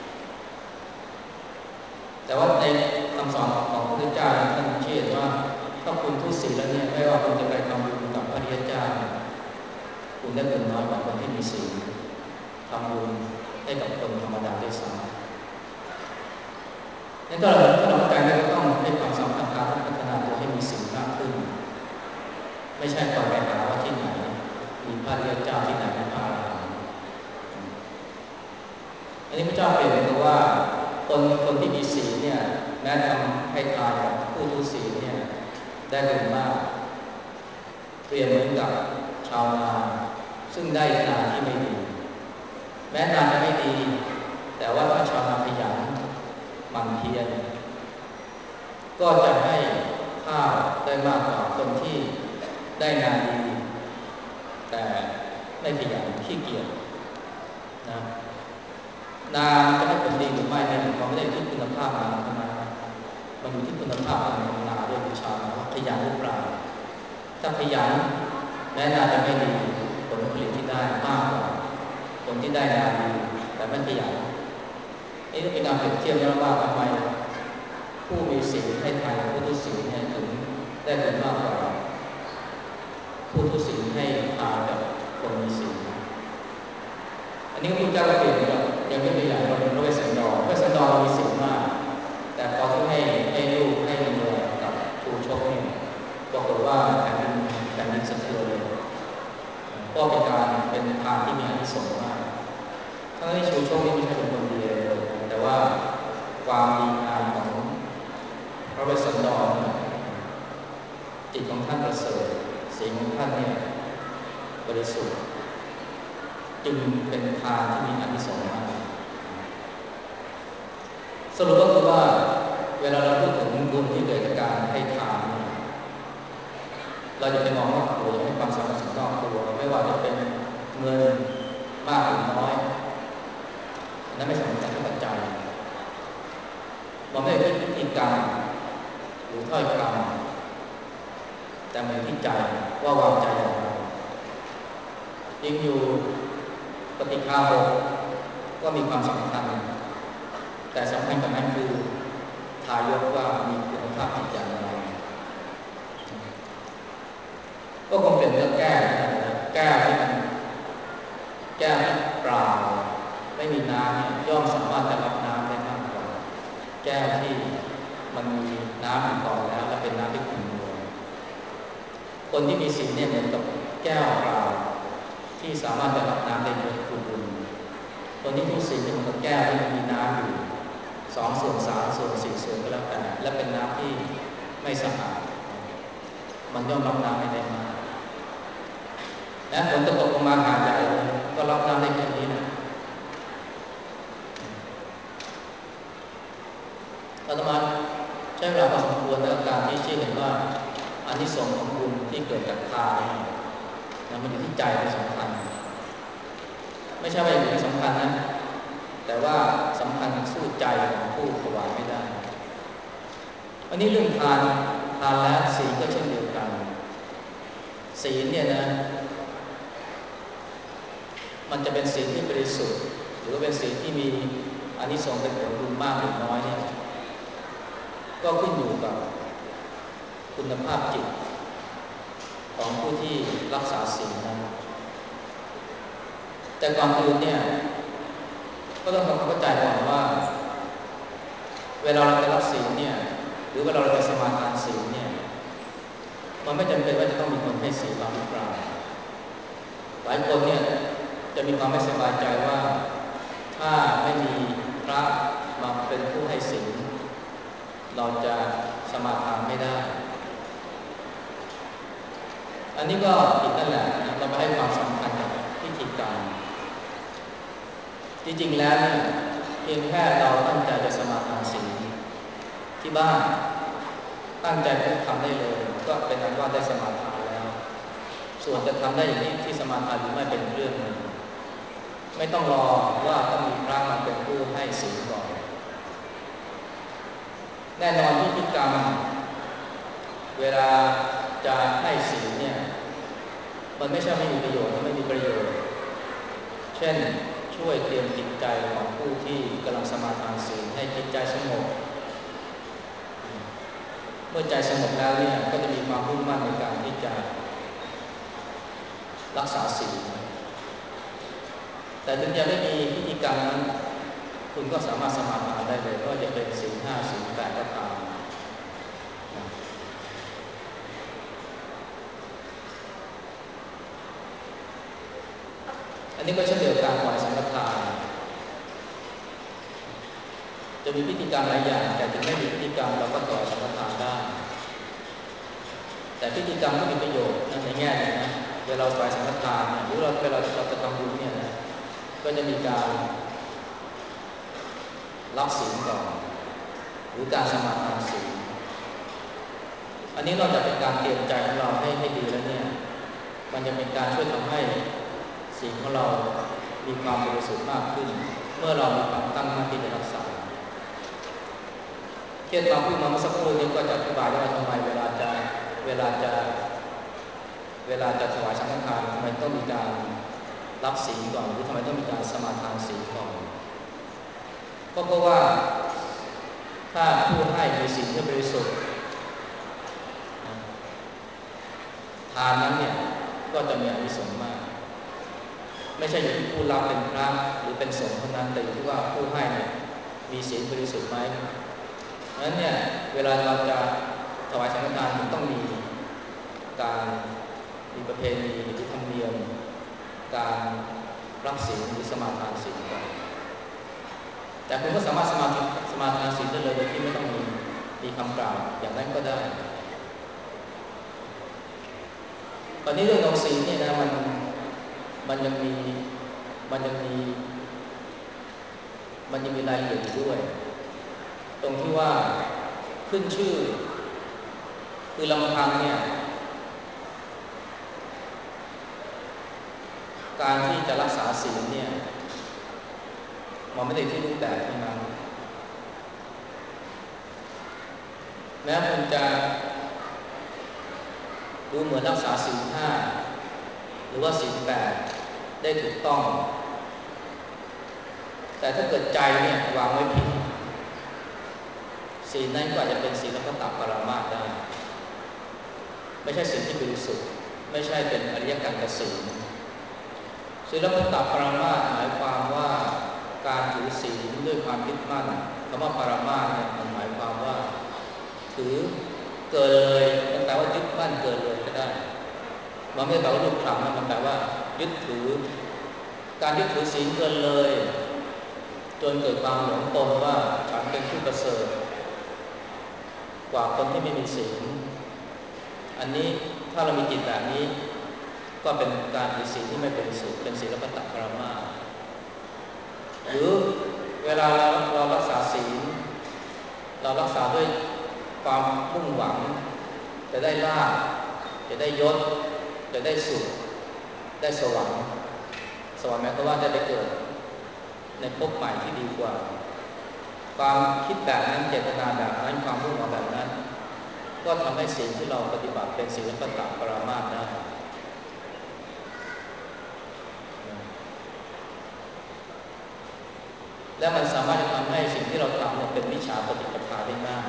แต่ว่าในคำสอนของพระพุทธเจ้าท่านชี้ว่าถ้าคุณทุศีลแล้วเนี่ยไม่ว่าคุณจะไปทำบุญกับพระอริยเจ้าคุณได้บุญน้อยกว่าคนที่มีศีลทำบุญให้กับคนธรรมดาได้ซ้ำนั่นก็เลยถ้าเราเข้าใจแล้วก็ต้องให้ความสำคัญการพัฒนาตัวให้มีศีลมากขึ้นไม่ใช่ปล่อยไปหาว่าที่ไหนมีพระอริยเจ้าที่ไหนมีพระอรหันต์อันนี้พระเจ้าเปรียบเหมือนกับว่าคนคนที่มีศีลเนี่ยแม้ทำให้ทานกับผู้ทุศีลเนี่ยได้บุญมากเปรียบเหมือนกับชาวนาซึ่งได้นาที่ไม่ดีแม้นาจะไม่ดีแต่ว่าถ้าชาวนาขยันหมั่นเพียรก็จะให้ข้าวได้มากกว่าคนที่ได้งานดีแต่ไม่ขยันขี้เกียจนะนาจะให้ผลดีหรือไม่เนี่ยเราไม่ได้คิดคุณภาพนาเท่านั้นมันอยู่ที่คุณภาพการทำนาด้วยวิชาว่าขยันหรือเปล่าถ้าขยันแม้นาจะไม่ดีผลผลิตที่ได้มากกว่าคนที่ได้นาดีแต่ไม่ขยันนี่ก็เป็นการเปรียบเทียบนะว่าทำไมผู้มีศีลให้ทานผู้ทุศีลเนี่ยถึงได้ผลมากกว่าผู้ทุศีลให้ทานกับคนมีศีลอันนี้พุทธเจ้าก็เปรียบกับยังยกตัวอย่างว่าพระเวสสันดรพระเวสสันดรมีศีลมากแต่พอที่ให้ให้ลูกให้เมียกับชูชกเนี่ยปรากฏว่าแผ่นดินแผ่นดินสะเทือนเลยก็เป็นการเป็นทานที่มีอานิสงส์มากทั้งที่ชูชกนี่ไม่ใช่เป็นคนดีเลยแต่ว่าความดีงามของพระเวสสันดรจิตของท่านประเสริฐศีลของท่านเนี่ยบริสุทธิ์จึงเป็นทานที่มีอานิสงส์มากสรุปก็คือว่าเวลาเราพูดถึงบุญที่เกิดจากการให้ทานเราจะไปมองว่าตัวจะให้ความสำคัญสำนอกตัวไม่ว่าจะเป็นเงินมากหรือน้อยนั้นไม่สำคัญที่ปัจจัยเราไม่ได้คิดพิธีกรรมหรือถ้อยคำแต่มันที่ใจว่าวางใจอย่างไรยิ่งอยู่ปฏิฆาหกก็มีความสำคัญแต่สำคัญกว่านั้นคือทายกว่ามีคุณภาพจิตอย่างไรก็คงเป็นเรื่องแก้แก้ที่มันแก้ที่เปล่าไม่มีน้ำเนี่ยย่อมสามารถจะรับน้ำได้มากกว่าแก้ที่มันมีน้ำอยู่ก่อนแล้วและเป็นน้ำที่ขุ่นมัวคนที่มีศีลเนี่ยเหมือนกับแก้วเปล่าที่สามารถจะรับน้ำได้เยอะขุ่นๆคนที่ทุศีลเหมือนกับแก้วที่มันมีน้ำอยู่สองส่วนสามส่วนสี่ส่วนก็แล้วแต่และเป็นน้ำที่ไม่สะอาดมันย่อมรับน้ำไม่ได้มากและฝนตกลงมาหาใหญ่เลยก็รับน้ำได้แค่นี้นะอาตมาใช้เวลาพอสมควรในการที่ชี้เห็นว่าอานิสงส์ของบุญที่เกิดจากทานนะมันอยู่ที่ใจเป็นสำคัญไม่ใช่ว่าอย่างอื่นสำคัญนะแต่ว่าสำคัญสู้ใจของผู้ถวายไม่ได้อันนี้เรื่องทานทานและศีลก็เช่นเดียวกันศีลเนี่ยนะมันจะเป็นศีลที่บริสุทธิ์หรือว่าเป็นศีลที่มีอานิสงส์เป็นผลบุญมากหรือน้อยเนี่ยก็ขึ้นอยู่กับคุณภาพจิตของผู้ที่รักษาศีลนั้นแต่ก่อนอื่นเนี่ยก็ต้องทำความเข้าใจก่อนว่าเวลาเราจะรับศีลเนี่ยหรือเวลาเราจะสมาทานศีลเนี่ยมันไม่จำเป็นว่าจะต้องมีคนให้ศีลเราหรือเปล่าหลายคนเนี่ยจะมีความไม่สบายใจว่าถ้าไม่มีพระมาเป็นผู้ให้ศีลเราจะสมาทานไม่ได้อันนี้ก็ผิดนั่นแหละเราไปให้ความสำคัญกับพิธีกรรมจริงๆแล้วเนี่ยเพียงแค่เราตั้งใจจะสมาทานศีลที่บ้านตั้งใจจะทำได้เลยก็เป็นอันว่าได้สมาทานแล้วส่วนจะทำได้อย่างนี้ที่สมาทานหรือไม่เป็นเรื่องนึงไม่ต้องรอว่าต้องมีพระมาเป็นผู้ให้ศีลก่อนแน่นอนพิธีกรรมเวลาจะให้ศีลเนี่ยมันไม่ใช่ไม่มีประโยชน์ไม่มีประโยชน์เช่นช่วยเตรียมจิตใจของผู้ที่กำลังสมาทานศีลให้จิตใจสงบเมื่อใจสงบแล้วเนี่ยก็จะมีความมุ่งมั่นในการที่จะรักษาศีลแต่ถึงจะไม่มีพิธีกรรมนั้นคุณก็สามารถสมาทานได้เลยว่าจะเป็นศีลห้าศีลแปดก็ตามอันนี้ก็เช่นเดียวกันถวายสังฆทานจะมีพิธีกรรมหลายอย่างแต่ถึงไม่มีพิธีกรรมเราก็ถวายสังฆทานได้แต่พิธีกรรมก็มีประโยชน์ในแง่นึงนะเวลาถวายสังฆทานเนี่ยหรือเราเวลาเราจะทำบุญเนี่ยนะก็จะมีการรับศีลก่อนหรือการสมาทานศีลอันนี้นอกจากเป็นการเตรียมใจของเราให้ให้ดีแล้วเนี่ยมันจะเป็นการช่วยทำให้ศีลของเรามีความบริสุทธิ์มากขึ้นเมื่อเรามีความตั้งมั่นที่จะรักษาที่เราพูดมาเมื่อสักครู่นี้ก็จะอธิบายว่าทำไมเวลาจะเวลาจะเวลาจะถวายสังฆทานทำไมต้องมีการรับศีลก่อนหรือทำไมต้องมีการสมาทานศีลก่อนก็เพราะว่าถ้าผู้ให้มีศีลที่บริสุทธิ์ทานนั้นเนี่ยก็จะมีอานิสงส์มากไม่ใช่อยู่ที่ผู้รับเป็นพระหรือเป็นสงฆ์เท่านั้นแต่อยู่ที่ว่าผู้ให้เนี่ยมีศีลบริสุทธิ์ไหมเพราะฉะนั้นเนี่ยเวลาเราจะถวายสังฆทานต้องมีการมีประเพณีหรือธรรมเนียมการรับศีลหรือสมาทานศีลก่อนแต่คุณก็สามารถสมาทานสมาทานศีลได้เลยโดยที่ไม่ต้องมีมีคำกล่าวอย่างนั้นก็ได้ตอนนี้เรื่องของศีลเนี่ยนะมันมันยังมีมันยังมีมันยังมีรายละเอียดอยู่ด้วยตรงที่ว่าขึ้นชื่อคือลำพังเนี่ยการที่จะรักษาศีลเนี่ยมันไม่ได้ที่รูปแบบเท่านั้นแม้คุณจะดูเหมือนรักษาศีลห้าหรือว่าศีลแปดได้ถูกต้องแต่ถ้าเกิดใจเนี่ยวางไว้ผิดศีลนั้นก็อาจจะเป็นศีลพัตตปรามาสได้ไม่ใช่ศีลที่บริสุทธิ์ไม่ใช่เป็นอริยกันตศีลศีลพัตตปรามาสหมายความว่าการถือศีลด้วยความยึดมั่นคำว่าปรามาสเนี่ยมันหมายความว่าถือเกินเลยมันแปลว่ายึดมั่นเกินเลยก็ได้มันไม่ได้แปลว่าหลุดคำนะมันแปลว่ายึดถือการยึดถือศีลเกินเลยจนเกิดความหลงตนว่าฉันเป็นผู้ประเสริฐกว่าคนที่ไม่มีศีลอันนี้ถ้าเรามีจิตแบบนี้ก็เป็นการถือศีลที่ไม่บริสุทธิ์เป็นศีลพัตตปรามาสหรือเวลาเราเรารักษาศีลเรารักษาด้วยความมุ่งหวังจะได้ลาภจะได้ยศจะได้สุขได้สวรรค์สวรรค์หมายความว่าได้ไปเกิดในภพใหม่ที่ดีกว่าความคิดแบบนั้นเจตนาแบบนั้นความมุ่งหวังแบบนั้นก็ทำให้ศีลที่เราปฏิบัติเป็นศีลพัตตปรามาสได้และมันสามารถจะทำให้สิ่งที่เราทำเนี่ยเป็นมิจฉาปฏิปทาได้ง่าย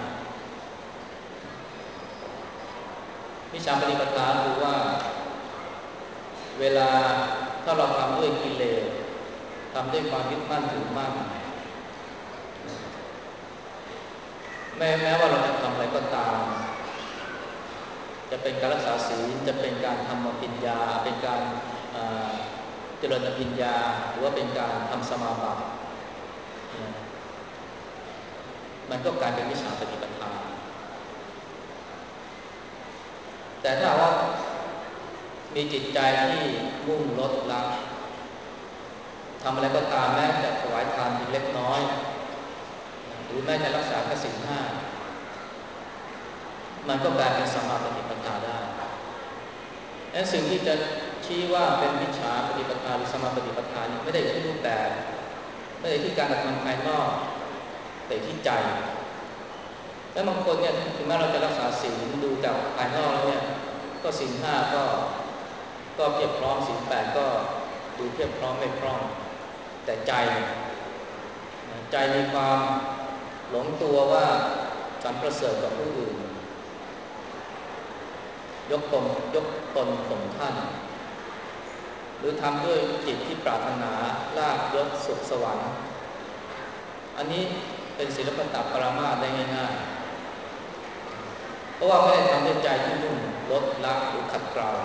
มิจฉาปฏิปทาคือว่าเวลาถ้าเราทำด้วยกิเลสทำด้วยความยึดมั่นถือมั่นแม้แม้ว่าเราจะทำอะไรก็ตามจะเป็นการรักษาศีลจะเป็นการทำอภิญญาเป็นการเจริญอภิญญาหรือว่าเป็นการทำสมาบัติมันก็กลายเป็นมิจฉาปฏิปทาแต่ถ้าว่ามีจิตใจที่มุ่งลดละทำอะไรก็ตามแม้จะถวายทานเพียงเล็กน้อยหรือแม้จะรักษาแค่ศีลห้ามันก็กลายเป็นสัมมาปฏิปทาได้และสิ่งที่จะชี้ว่าเป็นมิจฉาปฏิปทาหรือสัมมาปฏิปทานี่ไม่ได้ที่รูปแบบไม่ได้ที่การกระทำภายนอกแต่ที่ใจและบางคนเนี่ยถึงแม้เราจะรักษาศีลดูจากภายนอกแล้วเนี่ยก็ศีลห้าก็ก็เพียบพร้อมศีลแปดก็ดูเพียบพร้อมไม่พร้อมแต่ใจใจมีความหลงตัวว่าฉันประเสริฐกว่าผู้อื่นยกตนยกตนข่มท่านหรือทำด้วยจิตที่ปรารถนาลาภยศสุขสวรรค์อันนี้เป็นศีลพัตตปรามาสได้ง่ายๆเพราะว่าไม่ได้ทำด้วยใจที่มุ่งลดละหรือขัดเกลา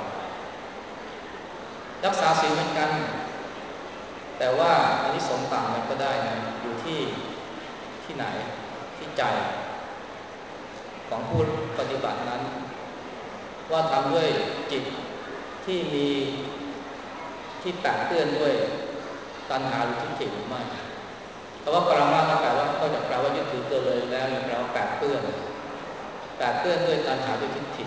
รักษาศีลเหมือนกันแต่ว่าอันนี้สมต่างกันก็ได้นะอยู่ที่ที่ไหนที่ใจของผู้ปฏิบัตินั้นว่าทำด้วยจิตที่มีที่แปดเปื้อนด้วยตัณหาหรือทิฏฐิหรือไม่คำว่าปรามาสแปลว่าก็จะแปลว่ายึดถือเกินเลยแล้วแปลว่าแปดเปื้อนแปดเปื้อนด้วยตัณหาด้วยทิฏฐิ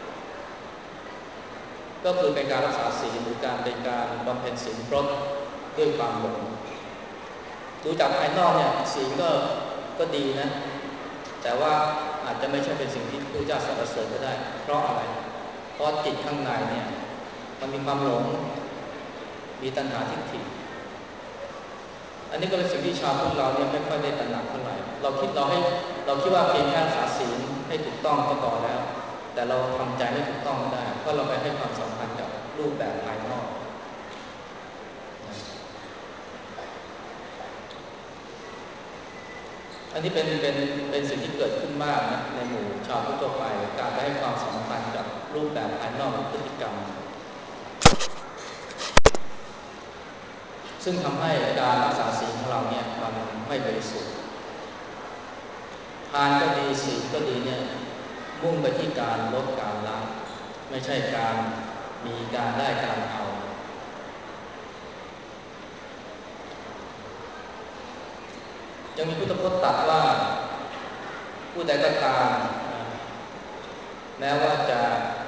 ก็คือเป็นการรักษาศีลหรือการเป็นการบำเพ็ญศีลพรตด้วยความหลงดูจากภายนอกเนี่ยศีลก็ก็ดีนะแต่ว่าอาจจะไม่ใช่เป็นสิ่งที่พระเจ้าสรรเสริญก็ได้เพราะอะไรเพราะจิตข้างในเนี่ยมันมีความหลงมีตัณหาทิฏฐิอันนี้ก็เป็นสิ่งที่ชาวพุทธเราเนี่ยไม่ค่อยได้ตระหนักเท่าไหร่เราคิดเราให้เราคิดว่าเพียงแค่รักษาศีลให้ถูกต้องก็พอแล้วแต่เราทำใจไม่ถูกต้องไม่ได้เพราะเราไปให้ความสำคัญกับรูปแบบภายนอกอันนี้เป็นเป็นเป็นสิ่งที่เกิดขึ้นมากนะในหมู่ชาวพุทธทั่วไปการไปให้ความสำคัญกับรูปแบบภายนอกพฤติกรรมซึ่งทำให้การรักษาศีลของเราเนี่ยมันไม่บริสุทธิ์ทานก็ดีศีลก็ดีเนี่ยมุ่งไปที่การลดการละไม่ใช่การมีการได้การเอายังมีพุทธพจน์ตรัสว่าผู้ใดก็ตามแม้ว่าจะ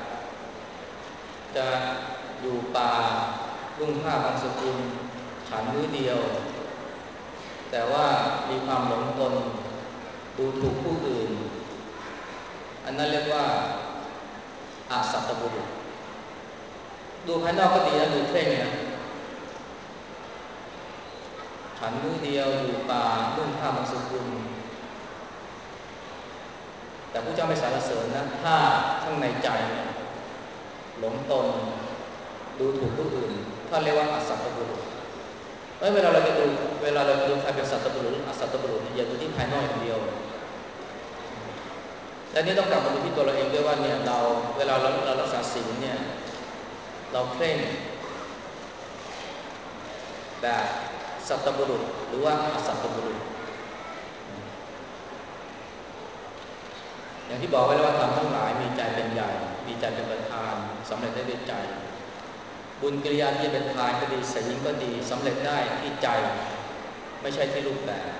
จะอยู่ป่ารุ่งผ้าบางสกุลฉันมื้อเดียวแต่ว่ามีความหลงตนดูถูกผู้อื่นอันนั้นเรียกว่าอาสัตตบุรุษดูภายนอกก็ดีนะดูเคร่งนะฉันมื้อเดียวอยู่ป่ารุ่งผ้าบางสกุลแต่ผู้เจ้าไม่สรรเสริญนะถ้าข้างในใจหลงตนดูถูกผู้อื่นถ้าเรียกว่าอาสัตตบุรุษเวลาเราจะดูเวลาเราดูใครเป็นสัตตบุรุษอาสัตตบุรุษอย่าดูที่ภายนอกอย่างเดียวและนี่ต้องกลับมาดูที่ตัวเราเองด้วยว่าเนี่ยเราเวลาเราเรารักษาศีลเนี่ยเราเคร่งแบบสัตตบุรุษหรือว่าอาสัตตบุรุษอย่างที่บอกไว้แล้วว่าทำทั้งหลายมีใจเป็นใหญ่มีใจเป็นประธานสำเร็จได้ด้วยใจบุญกิริยาที่จะเป็นทานก็ดีศีลก็ดีสำเร็จได้ที่ใจไม่ใช่ที่รูปแบบ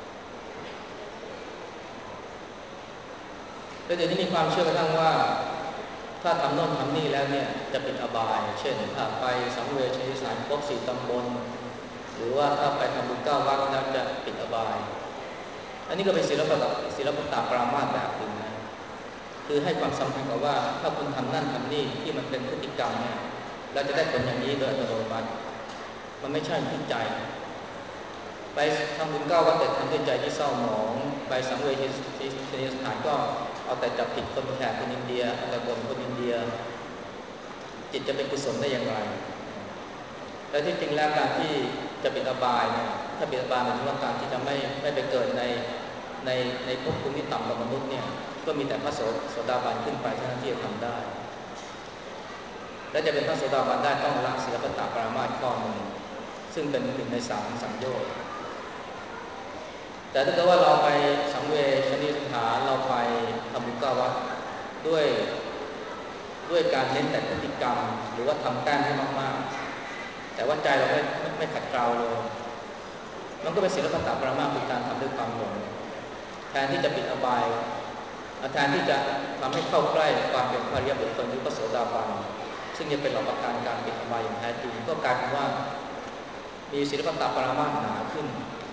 แล้วเดี๋ยวนี้มีความเชื่อกระทั่งว่าถ้าทำโน่นทำนี่แล้วเนี่ยจะเป็นอบายเช่นถ้าไปสังเวชนิสารครบสี่ตำบลหรือว่าถ้าไปทำบุญเก้าวัดแล้วจะปิดอบายอันนี้ก็เป็นศิลปะศิลปะปรามาสแบบหนึ่งนะคือให้ความสำคัญกับว่าถ้าคุณทำนั่นทำนี่ที่มันเป็นพฤติกรรมเนี่ยเราจะได้ผลอย่างนี้โดยอัตโนมัติมันไม่ใช่ที่ใจไปทำบุญเก้าวัดแต่ทำด้วยใจที่เศร้าหมองไปสังเวชนีสถานก็เอาแต่จับผิดคนแขกคนอินเดียเอาแต่บ่นคนอินเดียจิตจะเป็นกุศลได้อย่างไรและที่จริงแล้วการที่จะปิดอบายเนี่ยถ้าปิดอบายหมายถึงว่าการที่จะไม่ไม่ไปเกิดในในในภพภูมิที่ต่ำกว่ามนุษย์เนี่ยก็มีแต่พระโสดาบันขึ้นไปเท่านั้นที่จะทำได้และจะเป็นพระโสดาบันได้ต้องละศีลปตปรามาสข้อหนึ่งซึ่งเป็นหนึ่งในสามสังโยชน์แต่ถ้าเกิดว่าเราไปสังเวชนีสถานเราไปทำบุญเก้าวัดด้วยด้วยการเน้นแต่พฤติกรรมหรือว่าทำแต้มให้มากๆแต่ว่าใจเราไม่ไม่ไม่ขัดเกลาเลยมันก็เป็นศีลปตปรามาสคือการทำด้วยความหลงแทนที่จะปิดอบายแทนที่จะทำให้เข้าใกล้ความเป็นพระอริยบุคคลหรือพระโสดาบันซึ่งจะเป็นหลักประกันการปิดอบายอย่างแท้จริงก็กลายเป็นว่ามีศีลปตปรามาสหนาขึ้น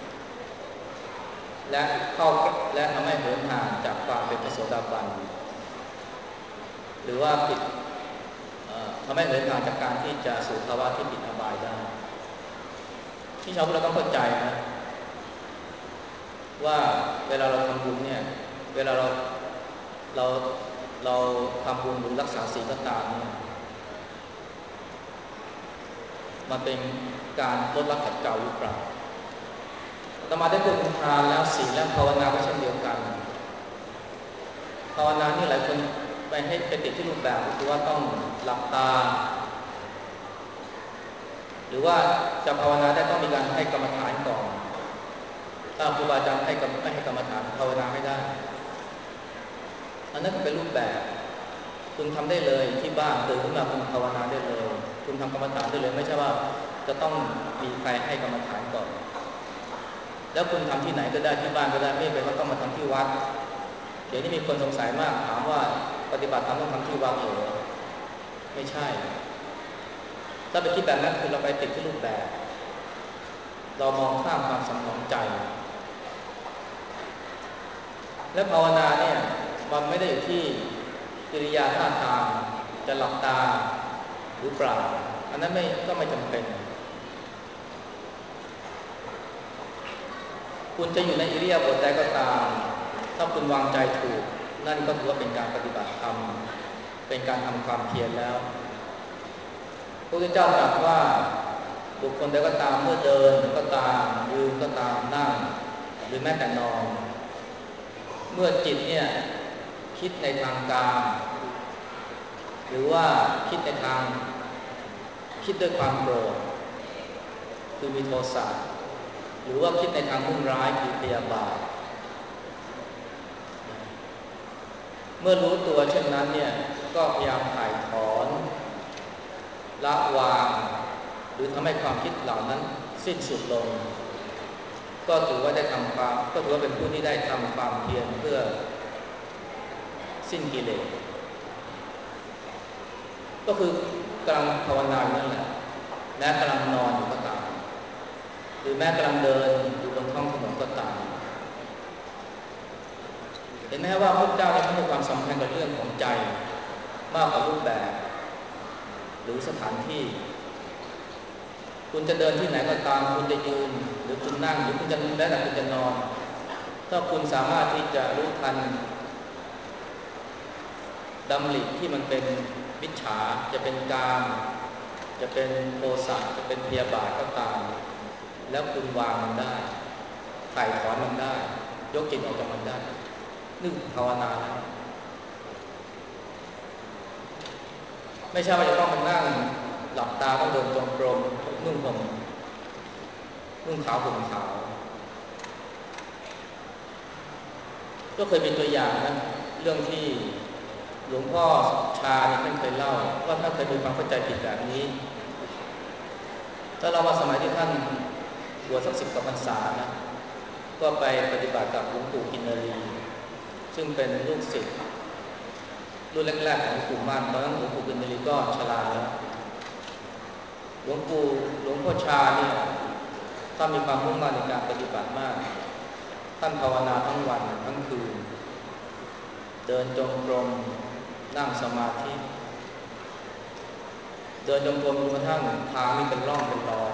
และเข้าและทำให้เหินห่างจากความเป็นพระโสดาบันหรือว่าผิดทำให้เหินห่างจากการที่จะสู่ภาวะที่ปิดอบายได้ที่ชาวพุทธเราต้องเข้าใจนะว่าเวลาเราทำบุญเนี่ยเวลาเราเราเราทำบุญหรือรักษาศีลก็ตามเนี่ยมันเป็นการลดละขัดเกลาหรือเปล่าอาตมาได้พูดถึงทานแล้วศีลและภาวนาก็เช่นเดียวกันภาวนานี่หลายคนไปให้ไปติดที่รูปแบบคือว่าต้องหลับตาหรือว่าจะภาวนาได้ต้องมีการให้กรรมฐานก่อนถ้าครูบาอาจารย์ให้กรรมไม่ให้กรรมฐานภาวนาไม่ได้อันนั้นก็เป็นรูปแบบคุณทำได้เลยที่บ้านตื่นขึ้นมาคุณภาวนาได้เลยคุณทำกรรมฐานได้เลยไม่ใช่ว่าจะต้องมีใครให้กรรมฐานก่อนแล้วคุณทำที่ไหนก็ได้ที่บ้านก็ได้ไม่เป็นว่าต้องมาทำที่วัดเดี๋ยวนี้มีคนสงสัยมากถามว่าปฏิบัติธรรมต้องทำที่วัดเหรอไม่ใช่ถ้าไปคิดแบบนั้นคือเราไปติดที่รูปแบบเรามองข้ามความสำคัญใจและภาวนาเนี่ยมันไม่ได้อยู่ที่กิริยาท่าทางจะหลับตาหรือเปล่าอันนั้นไม่ก็ไม่จำเป็นคุณจะอยู่ในอิริยาบถใดก็ตามถ้าคุณวางใจถูกนั่นก็ถือว่าเป็นการปฏิบัติธรรมเป็นการทำความเพียรแล้วพระพุทธเจ้าตรัสว่าบุคคลใดก็ตามเมื่อเดินก็ตามยืนก็ตามนั่งหรือแม้แต่นอนเมื่อจิตเนี่ยคิดในทางกามหรือว่าคิดในทางคิดด้วยความโกรธคือมีโทสะหรือว่าคิดในทางมุ่งร้ายคือพยาบาทเมื่อรู้ตัวเช่นนั้นเนี่ยก็พยายามถ่ายถอนละวางหรือทำให้ความคิดเหล่านั้นสิ้นสุดลงก็ถือว่าได้ทำความก็ถือว่าเป็นผู้ที่ได้ทำความเพียรเพื่อสิ้นกิเลสก็คือกำลังภาวนาอยู่นั่นแหละแม้กำลังนอนอยู่ก็ตามหรือแม้กำลังเดินอยู่บนท้องถนนก็ตามเห็นไหมว่าพระเจ้าได้ให้ความสำคัญกับเรื่องของใจมากกว่ารูปแบบหรือสถานที่คุณจะเดินที่ไหนก็ตามคุณจะยืนหรือคุณนั่งหรือคุณจะแม้แต่คุณจะนอนถ้าคุณสามารถที่จะรู้ทันดำริที่มันเป็นมิจฉาจะเป็นกามจะเป็นโทสะจะเป็นพยาบาทก็ตามแล้วคุณวางมันได้ถ่ายถอนมันได้ยกจิตออกจากมันได้นี่ภาวนาแล้วไม่ใช่ว่าจะต้องมานั่งหลับตาต้องเดินจงกรมนุ่งห่มนุ่งขาวห่มขาวก็เคยเป็นตัวอย่างนะเรื่องที่หลวงพ่อชาเนี่ยท่านเคยเล่าว่าท่านเคยมีความเข้าใจผิดแบบนี้ถ้าเรามาสมัยที่ท่านบวชสักสิบกว่าพรรษานะก็ไปปฏิบัติกับหลวงปู่กินนรีซึ่งเป็นลูกศิษย์รุ่นแรกๆของหลวงปู่มั่นตอนนั้นหลวงปู่กินนรีก็ชราแล้วหลวงปู่หลวงพ่อชาเนี่ยท่านมีความมุ่งมั่นในการปฏิบัติมากท่านภาวนาทั้งวันทั้งคืนเดินจงกรมนั่งสมาธิเดินจงกรมจนกระทั่งทางมีเป็นร่องเป็นรอย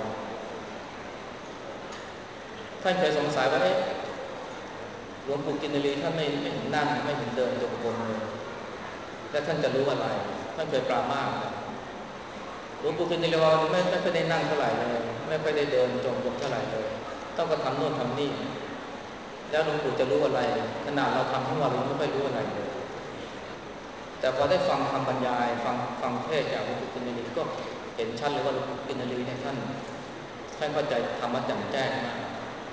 ท่านเคยสงสัยว่าเอ๊ะหลวงปู่กินนรีท่านไม่ไม่เห็นนั่งไม่เห็นเดินจงกรมเลยแล้วท่านจะรู้อะไรท่านเคยปรามาสหลวงปู่กินนรีว่าไม่ไม่ค่อยได้นั่งเท่าไหร่เลยไม่ค่อยได้เดินจงกรมเท่าไหร่เลยต้องก็ทำโน่นทำนี่แล้วหลวงปู่จะรู้อะไรขนาดเราทำทั้งวันเราไม่ค่อยรู้อะไรเลยแต่พอได้ฟังคำบรรยายฟังฟังเทศจากหลวงปู่กินนรีก็เห็นชัดเลยว่าหลวงปู่กินนรีเนี่ยท่านท่านเข้าใจธรรมะแจ่มแจ้งมาก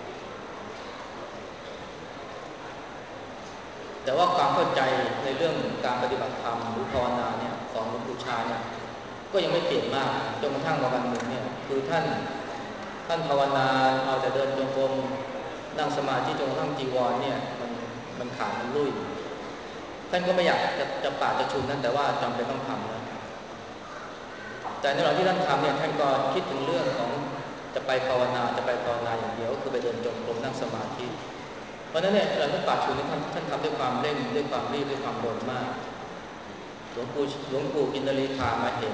แต่ว่าความเข้าใจในเรื่องการปฏิบัติธรรมหรือภาวนาเนี่ยของหลวงปู่ชาเนี่ยก็ยังไม่เปลี่ยนมากจนกระทั่งวันหนึ่งเนี่ยคือท่านท่านภาวนาเอาแต่เดินจงกรมนั่งสมาธิจนกระทั่งจีวรเนี่ยมันมันขาดมันลุ่ยท่านก็ไม่อยากจะจะปาดจะชุนนั่นแต่ว่าจำเป็นต้องทำนะแต่ในระหว่างที่ท่านทำเนี่ยท่านก็คิดถึงเรื่องของจะไปภาวนาจะไปภาวนาอย่างเดียวก็คือไปเดินจงกรมนั่งสมาธิเพราะนั้นเนี่ยเราต้องปาดชุนท่านท่านทำด้วยความเร่งด้วยความรีบด้วยความโดนมากหลวงปู่หลวงปู่กินนรีผ่านมาเห็น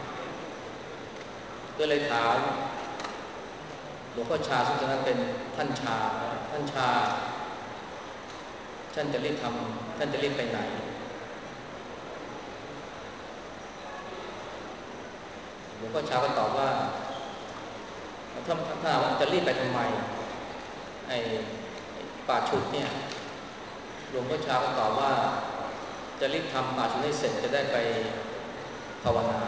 ก็เลยถามหลวงพ่อชาซึ่งตอนนั้นเป็นท่านชาท่านชาท่านจะรีบทำท่านจะรีบไปไหนหลวงพ่อชาก็ตอบว่าถ้าถ้าจะรีบไปทำไมไอ้ป่าชุดเนี่ยหลวงพ่อชาก็ตอบว่าจะรีบทำป่าชุดให้เสร็จจะได้ไปภาวนา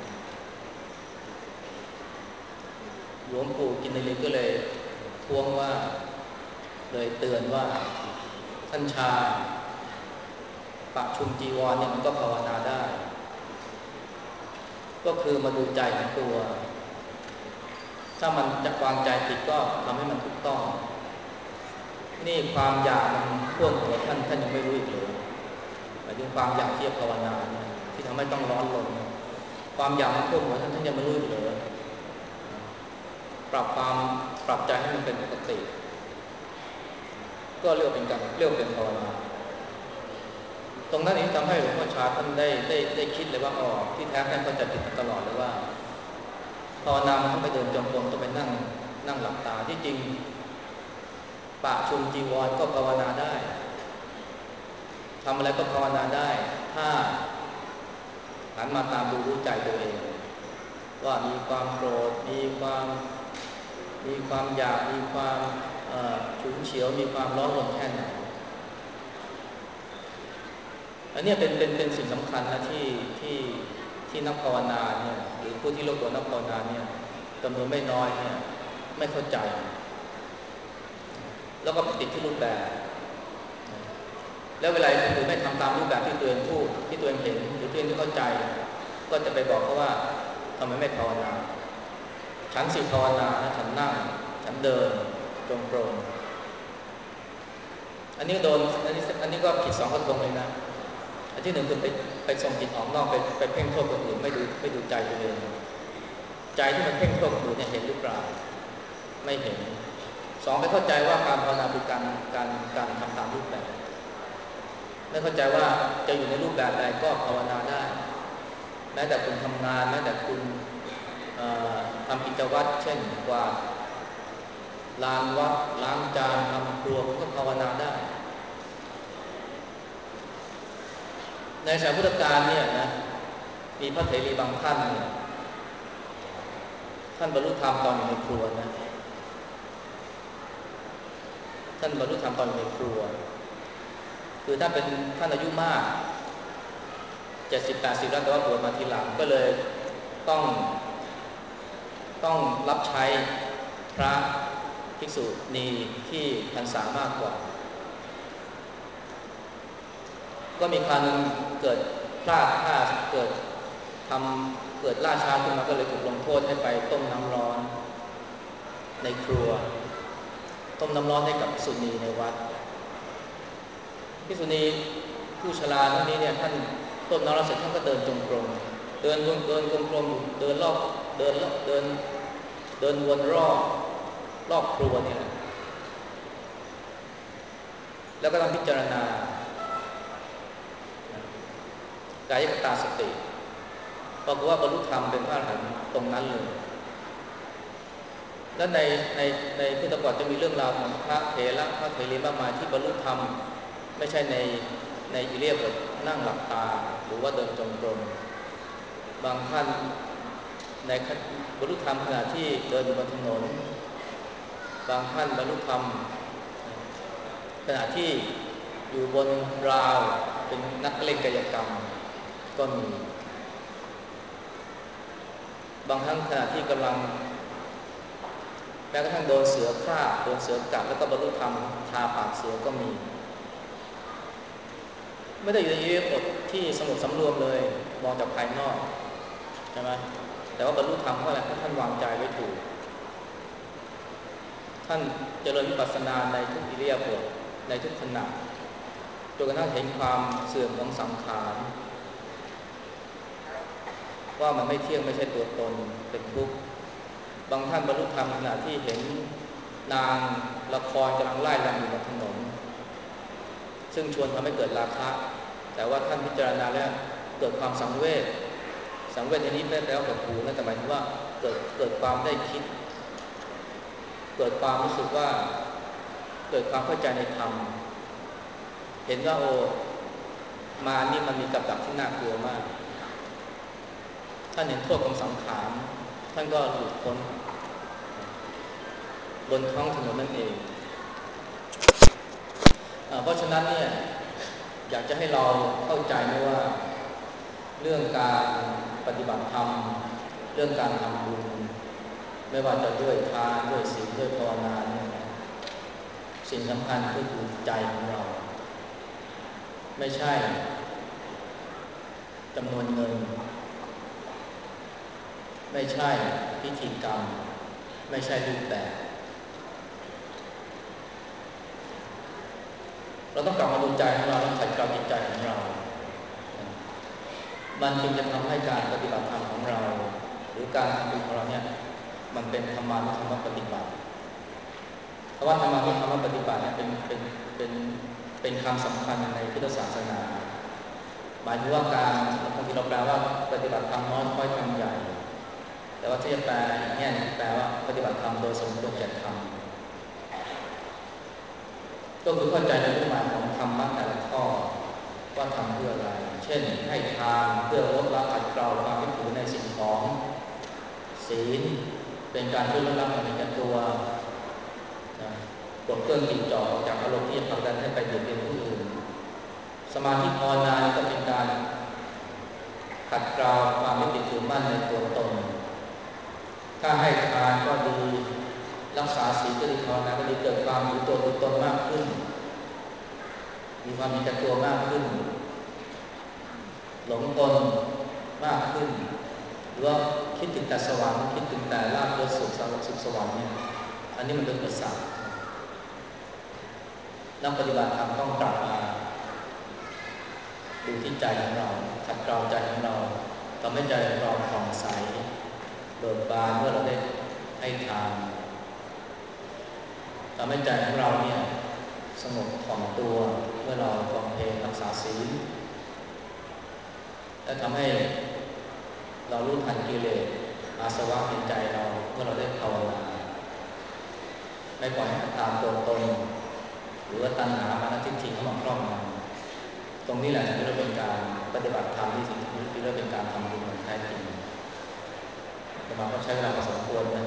หลวงปู่กินนรีก็เลยท้วงว่าเลยเตือนว่าท่านชาปักชุมจีวรเนี่ยมันก็ภาวนาได้ก็คือมาดูใจของตัวถ้ามันจะวางใจผิดก็ทำให้มันถูกต้องนี่ความอยากมันท่วมหัวท่านท่านยังไม่รู้อีกเลยหมายถึงความอยากที่จะภาวนาเนี่ยที่ทำให้ต้องร้อนรนความอยากมันท่วมหัวท่านท่านยังไม่รู้อีกเลยปรับความปรับใจให้มันเป็นปกติก็เรียกเป็นการเรียกเป็นภาวนาตรงนั้นเองทำให้หลวงพ่อชาท่านได้ได้ได้คิดเลยว่าอ๋อที่แท้ท่านเข้าใจผิดตลอดเลยว่าภาวนามันต้องไปเดินจงกรมต้องไปนั่งนั่งหลับตาที่จริงปะชุมจีวรก็ภาวนาได้ทำอะไรก็ภาวนาได้ถ้าหันมาตามดูรู้ใจตัวเองว่ามีความโกรธมีความมีความอยากมีความฉุนเฉียวมีความร้อนรนแค่ไหนอันนี้เป็นเป็นเป็นสิ่งสำคัญนะที่ที่ที่นักภาวนาเนี่ยหรือผู้ที่รบกวนนักภาวนาเนี่ยจำนวนไม่น้อยเนี่ยไม่เข้าใจแล้วก็ติดที่รูปแบบแล้วเวลาคนอื่นไม่ทำตามรูปแบบที่ตัวเองพูดที่ตัวเองเห็นหรือตัวเองที่เข้าใจก็จะไปบอกเขาว่าทำไมไม่ภาวนาฉันสิภาวนานะฉันนั่งฉันเดินจงกรมอันนี้ก็โดนอันนี้อันนี้ก็ผิดสองกระทงเลยนะอันที่หนึ่งคือไปไปส่งจิตออกนอกไปไปเพ่งโทษคนอื่นไม่ดูไม่ดูใจตัวเองใจที่มันเพ่งโทษคนอื่นเนี่ยเห็นหรือเปล่าไม่เห็นสองไม่เข้าใจว่าการภาวนาคือการการการทำตามรูปแบบไม่เข้าใจว่าจะอยู่ในรูปแบบใดก็ภาวนาได้แม้แต่คุณทำงานแม้แต่คุณทำกิจวัตรเช่นกวาดลานวัดล้างจานทำครัวก็ภาวนาได้ในสมัยพุทธกาลเนี่ยนะมีพระเถรีบางท่านเนี่ยท่านบรรลุธรรมตอนอยู่ในครัวนะท่านบรรลุธรรมตอนอยู่ในครัวคือถ้าเป็นท่านอายุมากเจ็ดสิบแปดสิบแล้วแต่ว่าบวชมาทีหลังก็เลยต้องต้องรับใช้พระภิกษุณีที่พรรษามากกว่าก็มีครั้งเกิดพลาดท่าเกิดทำเกิดล่าช้าขึ้นมาก็เลยถูกลงโทษให้ไปต้มน้ำร้อนในครัวต้มน้ำร้อนให้กับภิกษุณีในวัดภิกษุณีผู้ชราท่านนี้เนี่ยท่านต้มน้ำร้อนเสร็จท่านก็เดินจงกรมเดินวนเดินจงกรมเดินรอบเดินเดินเดินวนรอบรอบครัวนี่แหละแล้วก็ต้องพิจารณากายตาสติบอกว่าบรรลุธรรมเป็นพระอรหันต์ตรงนั้นเลยและในในในพุทธประวัติจะมีเรื่องราวของพระเถระพระเถรีมากมายที่บรรลุธรรมไม่ใช่ในในอิเลียบทนั่งหลับตาหรือว่าเดินจงกรมบางท่านในบรรลุธรรมขณะที่เดินบนถนนบางท่านบรรลุธรรมขณะที่อยู่บนราวเป็นนักเล่นกายกรรมก็มีบางครั้งขณะที่กำลังแม้กระทั่งโดนเสือฆ่าโดนเสือกัดแล้วก็บรรลุธรรมทาปากเสือก็มีไม่ได้อยู่ในอิริยาบถที่สงบสำรวมเลยมองจากภายนอกใช่ไหมแต่ว่าบรรลุธรรมเพราะอะไรเพราะท่านวางใจไว้ถูกท่านเจริญวิปัสสนาในทุกอิริยาบถในทุกขณะจนกระทั่งเห็นความเสื่อมของสังขารว่ามันไม่เที่ยงไม่ใช่ตัวตนเป็นทุกข์บางท่านบรรลุธรรมขณะที่เห็นนางละครกำลังไล่ลำอยู่บนถนนซึ่งชวนทำให้เกิดราคะแต่ว่าท่านพิจารณาแล้วเกิดความสังเวชสังเวชในนี้ไม่แปลว่าหดหู่นะแต่หมายถึงว่าเกิดเกิดความได้คิดเกิดความรู้สึกว่าเกิดความเข้าใจในธรรมเห็นว่าโอ้มานี่มันมีกับดักที่น่ากลัวมากท่านเห็นโทษของสังขารท่านก็หลุดพ้นบนท้องถนนนั่นเองเพราะฉะนั้นเนี่ยอยากจะให้เราเข้าใจนะว่าเรื่องการปฏิบัติธรรมเรื่องการทำบุญไม่ว่าจะด้วยทานด้วยศีลด้วยภาวนาเนี่ยสิ่งสำคัญก็คือใจของเราไม่ใช่จำนวนเงินไม่ใช่พิธีกรรมไม่ใช่รูปแบบเราต้องกลับมาดูใจของเราต้องขัดเกลาจิตใจของเรามันจึงจะทำให้การปฏิบัติธรรมของเราหรือการทำบุญของเราเนี่ยมันเป็นธรรมานุธรรมปฏิบัติเพราะว่าธรรมานุธรรมปฏิบัติเนี่ยเป็นเป็นเป็นเป็นคำสำคัญในพุทธศาสนาหมายถึงว่าการบางทีเราแปลว่าปฏิบัติธรรมน้อยค่อยทำใหญ่แต่ว่าที่จะแปลอีกแง่นึงแปลว่าปฏิบัติธรรมโดยสมควรแก่ธรรมก็คือเข้าใจในรูปหมายของธรรมะแต่ละข้อว่าทำเพื่ออะไรเช่นให้ทานเพื่อลดละขัดเกลาความยึดถือในสิ่งของศีลเป็นการช่วยลดละความเห็นแก่ตัวนะปลดเปลื้องจิตจ่อจากอารมณ์ที่จะผลักดันให้ไปเบียดเบียนผู้อื่นสมาธิภาวนาก็เป็นการขัดเกลาความยึดติดถือมั่นในตัวตนถ้าให้ทานก็ดีรักษาศีลก็ดีภาวนาก็ดีเกิดความถือตัวถือตนมากขึ้นมีความมีแก่ตัวมากขึ้นหลงตนมากขึ้นหรือว่าคิดถึงแต่สวรรค์คิดถึงแต่ลาภยศสุขสุขสวรรค์เนี่ยอันนี้มันเป็นอุปสรรคนักปฏิบัติธรรมต้องกลับมาดูที่ใจของเราขัดเกลาใจของเราทำให้ใจของเราผ่องใสเบิกบานเมื่อเราได้ให้ทานทำให้ใจของเราเนี่ยสงบถ่อมตัวเมื่อเราฟังเพลงรักษาศีลและทำให้เรารู้ทันกิเลสอาสวะในใจเราเมื่อเราได้ภาวนาไม่ปล่อยให้ตามตัวตนหรือว่าตัณหามานะทิฏฐิเข้ามาครอบงำตรงนี้แหละที่เราเป็นการปฏิบัติธรรมที่สิ่งที่เราเป็นการทำบุญอย่างแท้จริงอาตมาก็ใช้เวลาพอสมควรใน